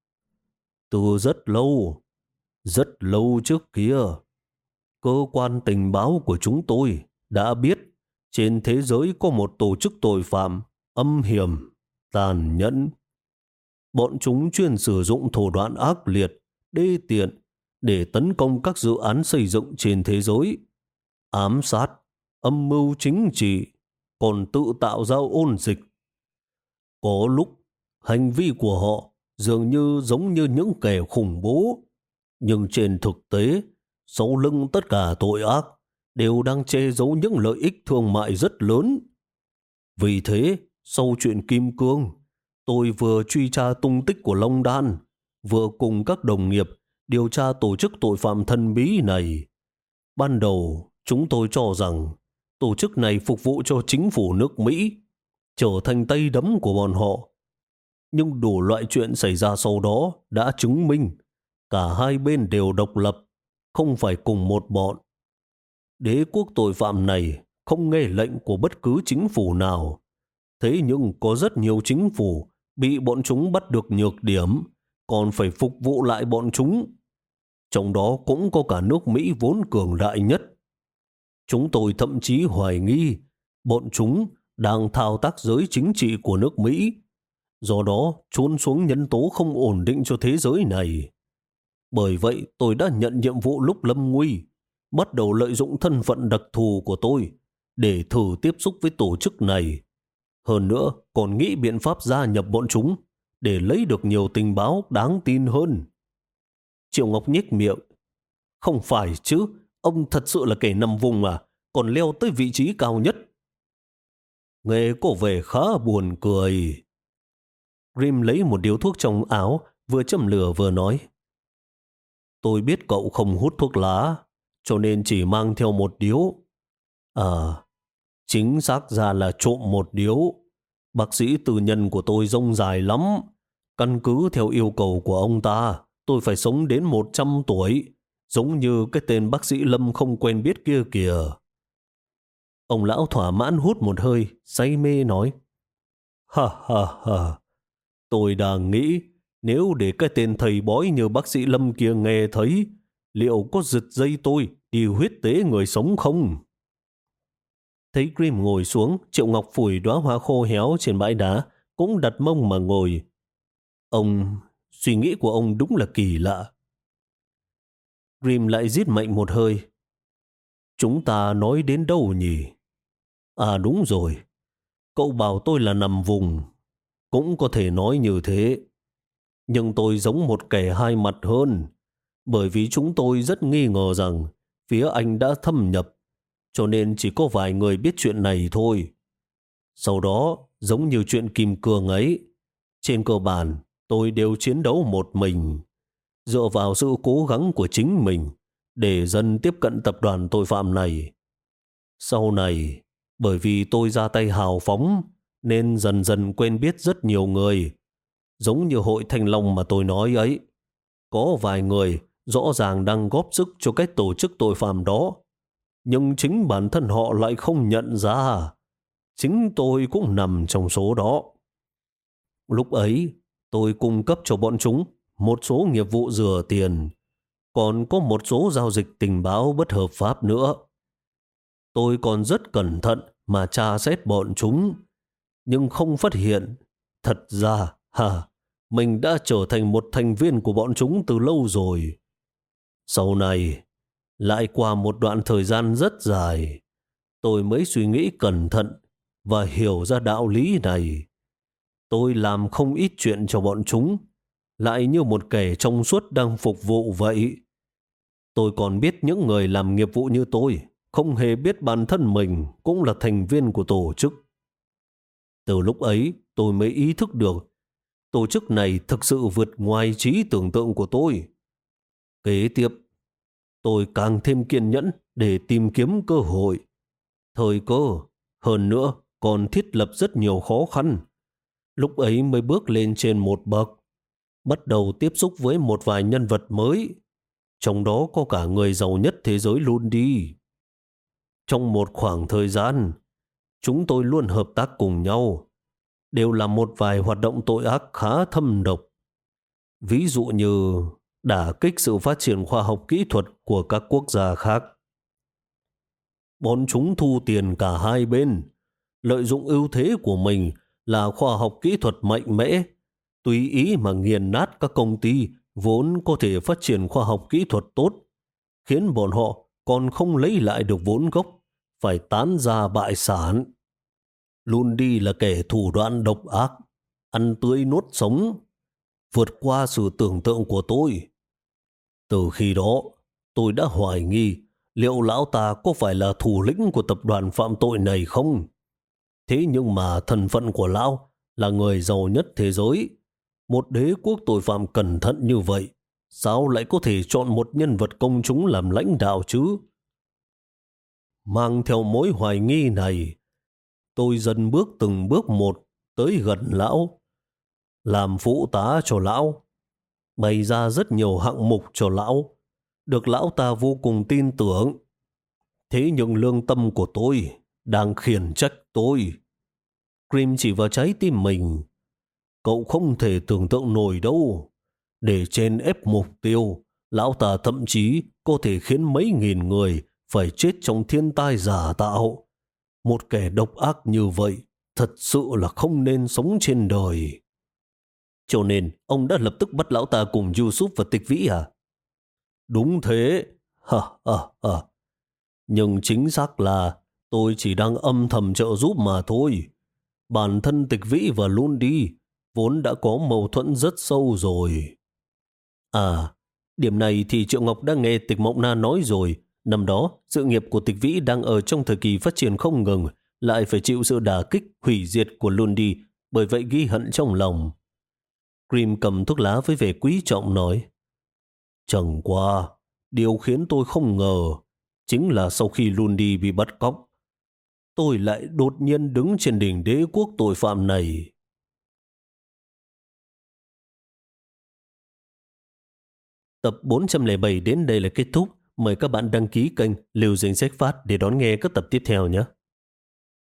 Từ rất lâu, rất lâu trước kia, cơ quan tình báo của chúng tôi đã biết trên thế giới có một tổ chức tội phạm âm hiểm, tàn nhẫn. Bọn chúng chuyên sử dụng thủ đoạn ác liệt, đê tiện để tấn công các dự án xây dựng trên thế giới, ám sát, âm mưu chính trị, còn tự tạo ra ôn dịch. Có lúc, hành vi của họ dường như giống như những kẻ khủng bố, nhưng trên thực tế, sau lưng tất cả tội ác đều đang che giấu những lợi ích thương mại rất lớn. Vì thế, sau chuyện Kim Cương, tôi vừa truy tra tung tích của Long Đan, vừa cùng các đồng nghiệp điều tra tổ chức tội phạm thần bí này. Ban đầu, chúng tôi cho rằng tổ chức này phục vụ cho chính phủ nước Mỹ, trở thành tay đấm của bọn họ. Nhưng đủ loại chuyện xảy ra sau đó đã chứng minh cả hai bên đều độc lập, không phải cùng một bọn. Đế quốc tội phạm này không nghe lệnh của bất cứ chính phủ nào. Thế nhưng có rất nhiều chính phủ bị bọn chúng bắt được nhược điểm, còn phải phục vụ lại bọn chúng. Trong đó cũng có cả nước Mỹ vốn cường đại nhất. Chúng tôi thậm chí hoài nghi bọn chúng đang thao tác giới chính trị của nước Mỹ, do đó trốn xuống nhân tố không ổn định cho thế giới này. Bởi vậy tôi đã nhận nhiệm vụ lúc lâm nguy, bắt đầu lợi dụng thân phận đặc thù của tôi để thử tiếp xúc với tổ chức này. Hơn nữa còn nghĩ biện pháp gia nhập bọn chúng để lấy được nhiều tình báo đáng tin hơn. Triệu Ngọc nhếch miệng. Không phải chứ, ông thật sự là kẻ nằm vùng à, còn leo tới vị trí cao nhất. Nghe có vẻ khá buồn cười. Grimm lấy một điếu thuốc trong áo, vừa châm lửa vừa nói. Tôi biết cậu không hút thuốc lá, cho nên chỉ mang theo một điếu. À, chính xác ra là trộm một điếu. Bác sĩ tư nhân của tôi rông dài lắm. Căn cứ theo yêu cầu của ông ta, tôi phải sống đến một trăm tuổi, giống như cái tên bác sĩ Lâm không quen biết kia kìa. Ông lão thỏa mãn hút một hơi, say mê nói. Ha ha ha, tôi đang nghĩ nếu để cái tên thầy bói như bác sĩ Lâm kia nghe thấy, liệu có giật dây tôi đi huyết tế người sống không? Thấy Grimm ngồi xuống, Triệu Ngọc phủi đóa hoa khô héo trên bãi đá, cũng đặt mông mà ngồi. Ông, suy nghĩ của ông đúng là kỳ lạ. Grimm lại rít mạnh một hơi. Chúng ta nói đến đâu nhỉ? À đúng rồi, cậu bảo tôi là nằm vùng. Cũng có thể nói như thế. Nhưng tôi giống một kẻ hai mặt hơn, bởi vì chúng tôi rất nghi ngờ rằng phía anh đã thâm nhập, cho nên chỉ có vài người biết chuyện này thôi. Sau đó, giống như chuyện Kim Cương ấy, trên cơ bản, tôi đều chiến đấu một mình, dựa vào sự cố gắng của chính mình để dần tiếp cận tập đoàn tội phạm này. Sau này, bởi vì tôi ra tay hào phóng nên dần dần quen biết rất nhiều người. Giống như hội Thanh Long mà tôi nói ấy, có vài người rõ ràng đang góp sức cho cái tổ chức tội phạm đó, nhưng chính bản thân họ lại không nhận ra. Chính tôi cũng nằm trong số đó. Lúc ấy, tôi cung cấp cho bọn chúng một số nghiệp vụ rửa tiền, còn có một số giao dịch tình báo bất hợp pháp nữa. Tôi còn rất cẩn thận mà tra xét bọn chúng, nhưng không phát hiện. Thật ra, ha, mình đã trở thành một thành viên của bọn chúng từ lâu rồi. Sau này, lại qua một đoạn thời gian rất dài, tôi mới suy nghĩ cẩn thận và hiểu ra đạo lý này. Tôi làm không ít chuyện cho bọn chúng, lại như một kẻ trong suốt đang phục vụ vậy. Tôi còn biết những người làm nghiệp vụ như tôi không hề biết bản thân mình cũng là thành viên của tổ chức. Từ lúc ấy, tôi mới ý thức được tổ chức này thực sự vượt ngoài trí tưởng tượng của tôi. Kế tiếp, tôi càng thêm kiên nhẫn để tìm kiếm cơ hội, thời cơ, hơn nữa còn thiết lập rất nhiều khó khăn. Lúc ấy mới bước lên trên một bậc, bắt đầu tiếp xúc với một vài nhân vật mới, trong đó có cả người giàu nhất thế giới luôn đi. Trong một khoảng thời gian, chúng tôi luôn hợp tác cùng nhau, đều là một vài hoạt động tội ác khá thâm độc. Ví dụ như đả kích sự phát triển khoa học kỹ thuật của các quốc gia khác. Bọn chúng thu tiền cả hai bên, lợi dụng ưu thế của mình là khoa học kỹ thuật mạnh mẽ, tùy ý mà nghiền nát các công ty vốn có thể phát triển khoa học kỹ thuật tốt, khiến bọn họ còn không lấy lại được vốn gốc, phải tán ra bại sản. Luôn đi là kẻ thủ đoạn độc ác, ăn tươi nuốt sống, vượt qua sự tưởng tượng của tôi. Từ khi đó, tôi đã hoài nghi liệu lão ta có phải là thủ lĩnh của tập đoàn phạm tội này không? Thế nhưng mà thân phận của lão là người giàu nhất thế giới, một đế quốc tội phạm cẩn thận như vậy, sao lại có thể chọn một nhân vật công chúng làm lãnh đạo chứ? Mang theo mối hoài nghi này, tôi dần bước từng bước một tới gần lão, làm phụ tá cho lão, bày ra rất nhiều hạng mục cho lão, được lão ta vô cùng tin tưởng. Thế nhưng lương tâm của tôi đang khiển trách tôi. Cream chỉ vào trái tim mình. Cậu không thể tưởng tượng nổi đâu. Để chèn ép mục tiêu, lão ta thậm chí có thể khiến mấy nghìn người phải chết trong thiên tai giả tạo. Một kẻ độc ác như vậy thật sự là không nên sống trên đời. Cho nên ông đã lập tức bắt lão ta cùng Yusuf và Tịch Vĩ à? Đúng thế. Hả, hả, hả. Nhưng chính xác là tôi chỉ đang âm thầm trợ giúp mà thôi. Bản thân Tịch Vĩ và Lundi vốn đã có mâu thuẫn rất sâu rồi. À, điểm này thì Triệu Ngọc đã nghe Tịch Mộng Na nói rồi. Năm đó, sự nghiệp của Tịch Vĩ đang ở trong thời kỳ phát triển không ngừng, lại phải chịu sự đả kích, hủy diệt của Lundi, bởi vậy ghi hận trong lòng. Cream cầm thuốc lá với vẻ quý trọng nói, chẳng qua, điều khiến tôi không ngờ chính là sau khi Lundi bị bắt cóc, tôi lại đột nhiên đứng trên đỉnh đế quốc tội phạm này. Tập bốn trăm lẻ bảy đến đây là kết thúc. Mời các bạn đăng ký kênh Lưu Danh Sách Phát để đón nghe các tập tiếp theo nhé.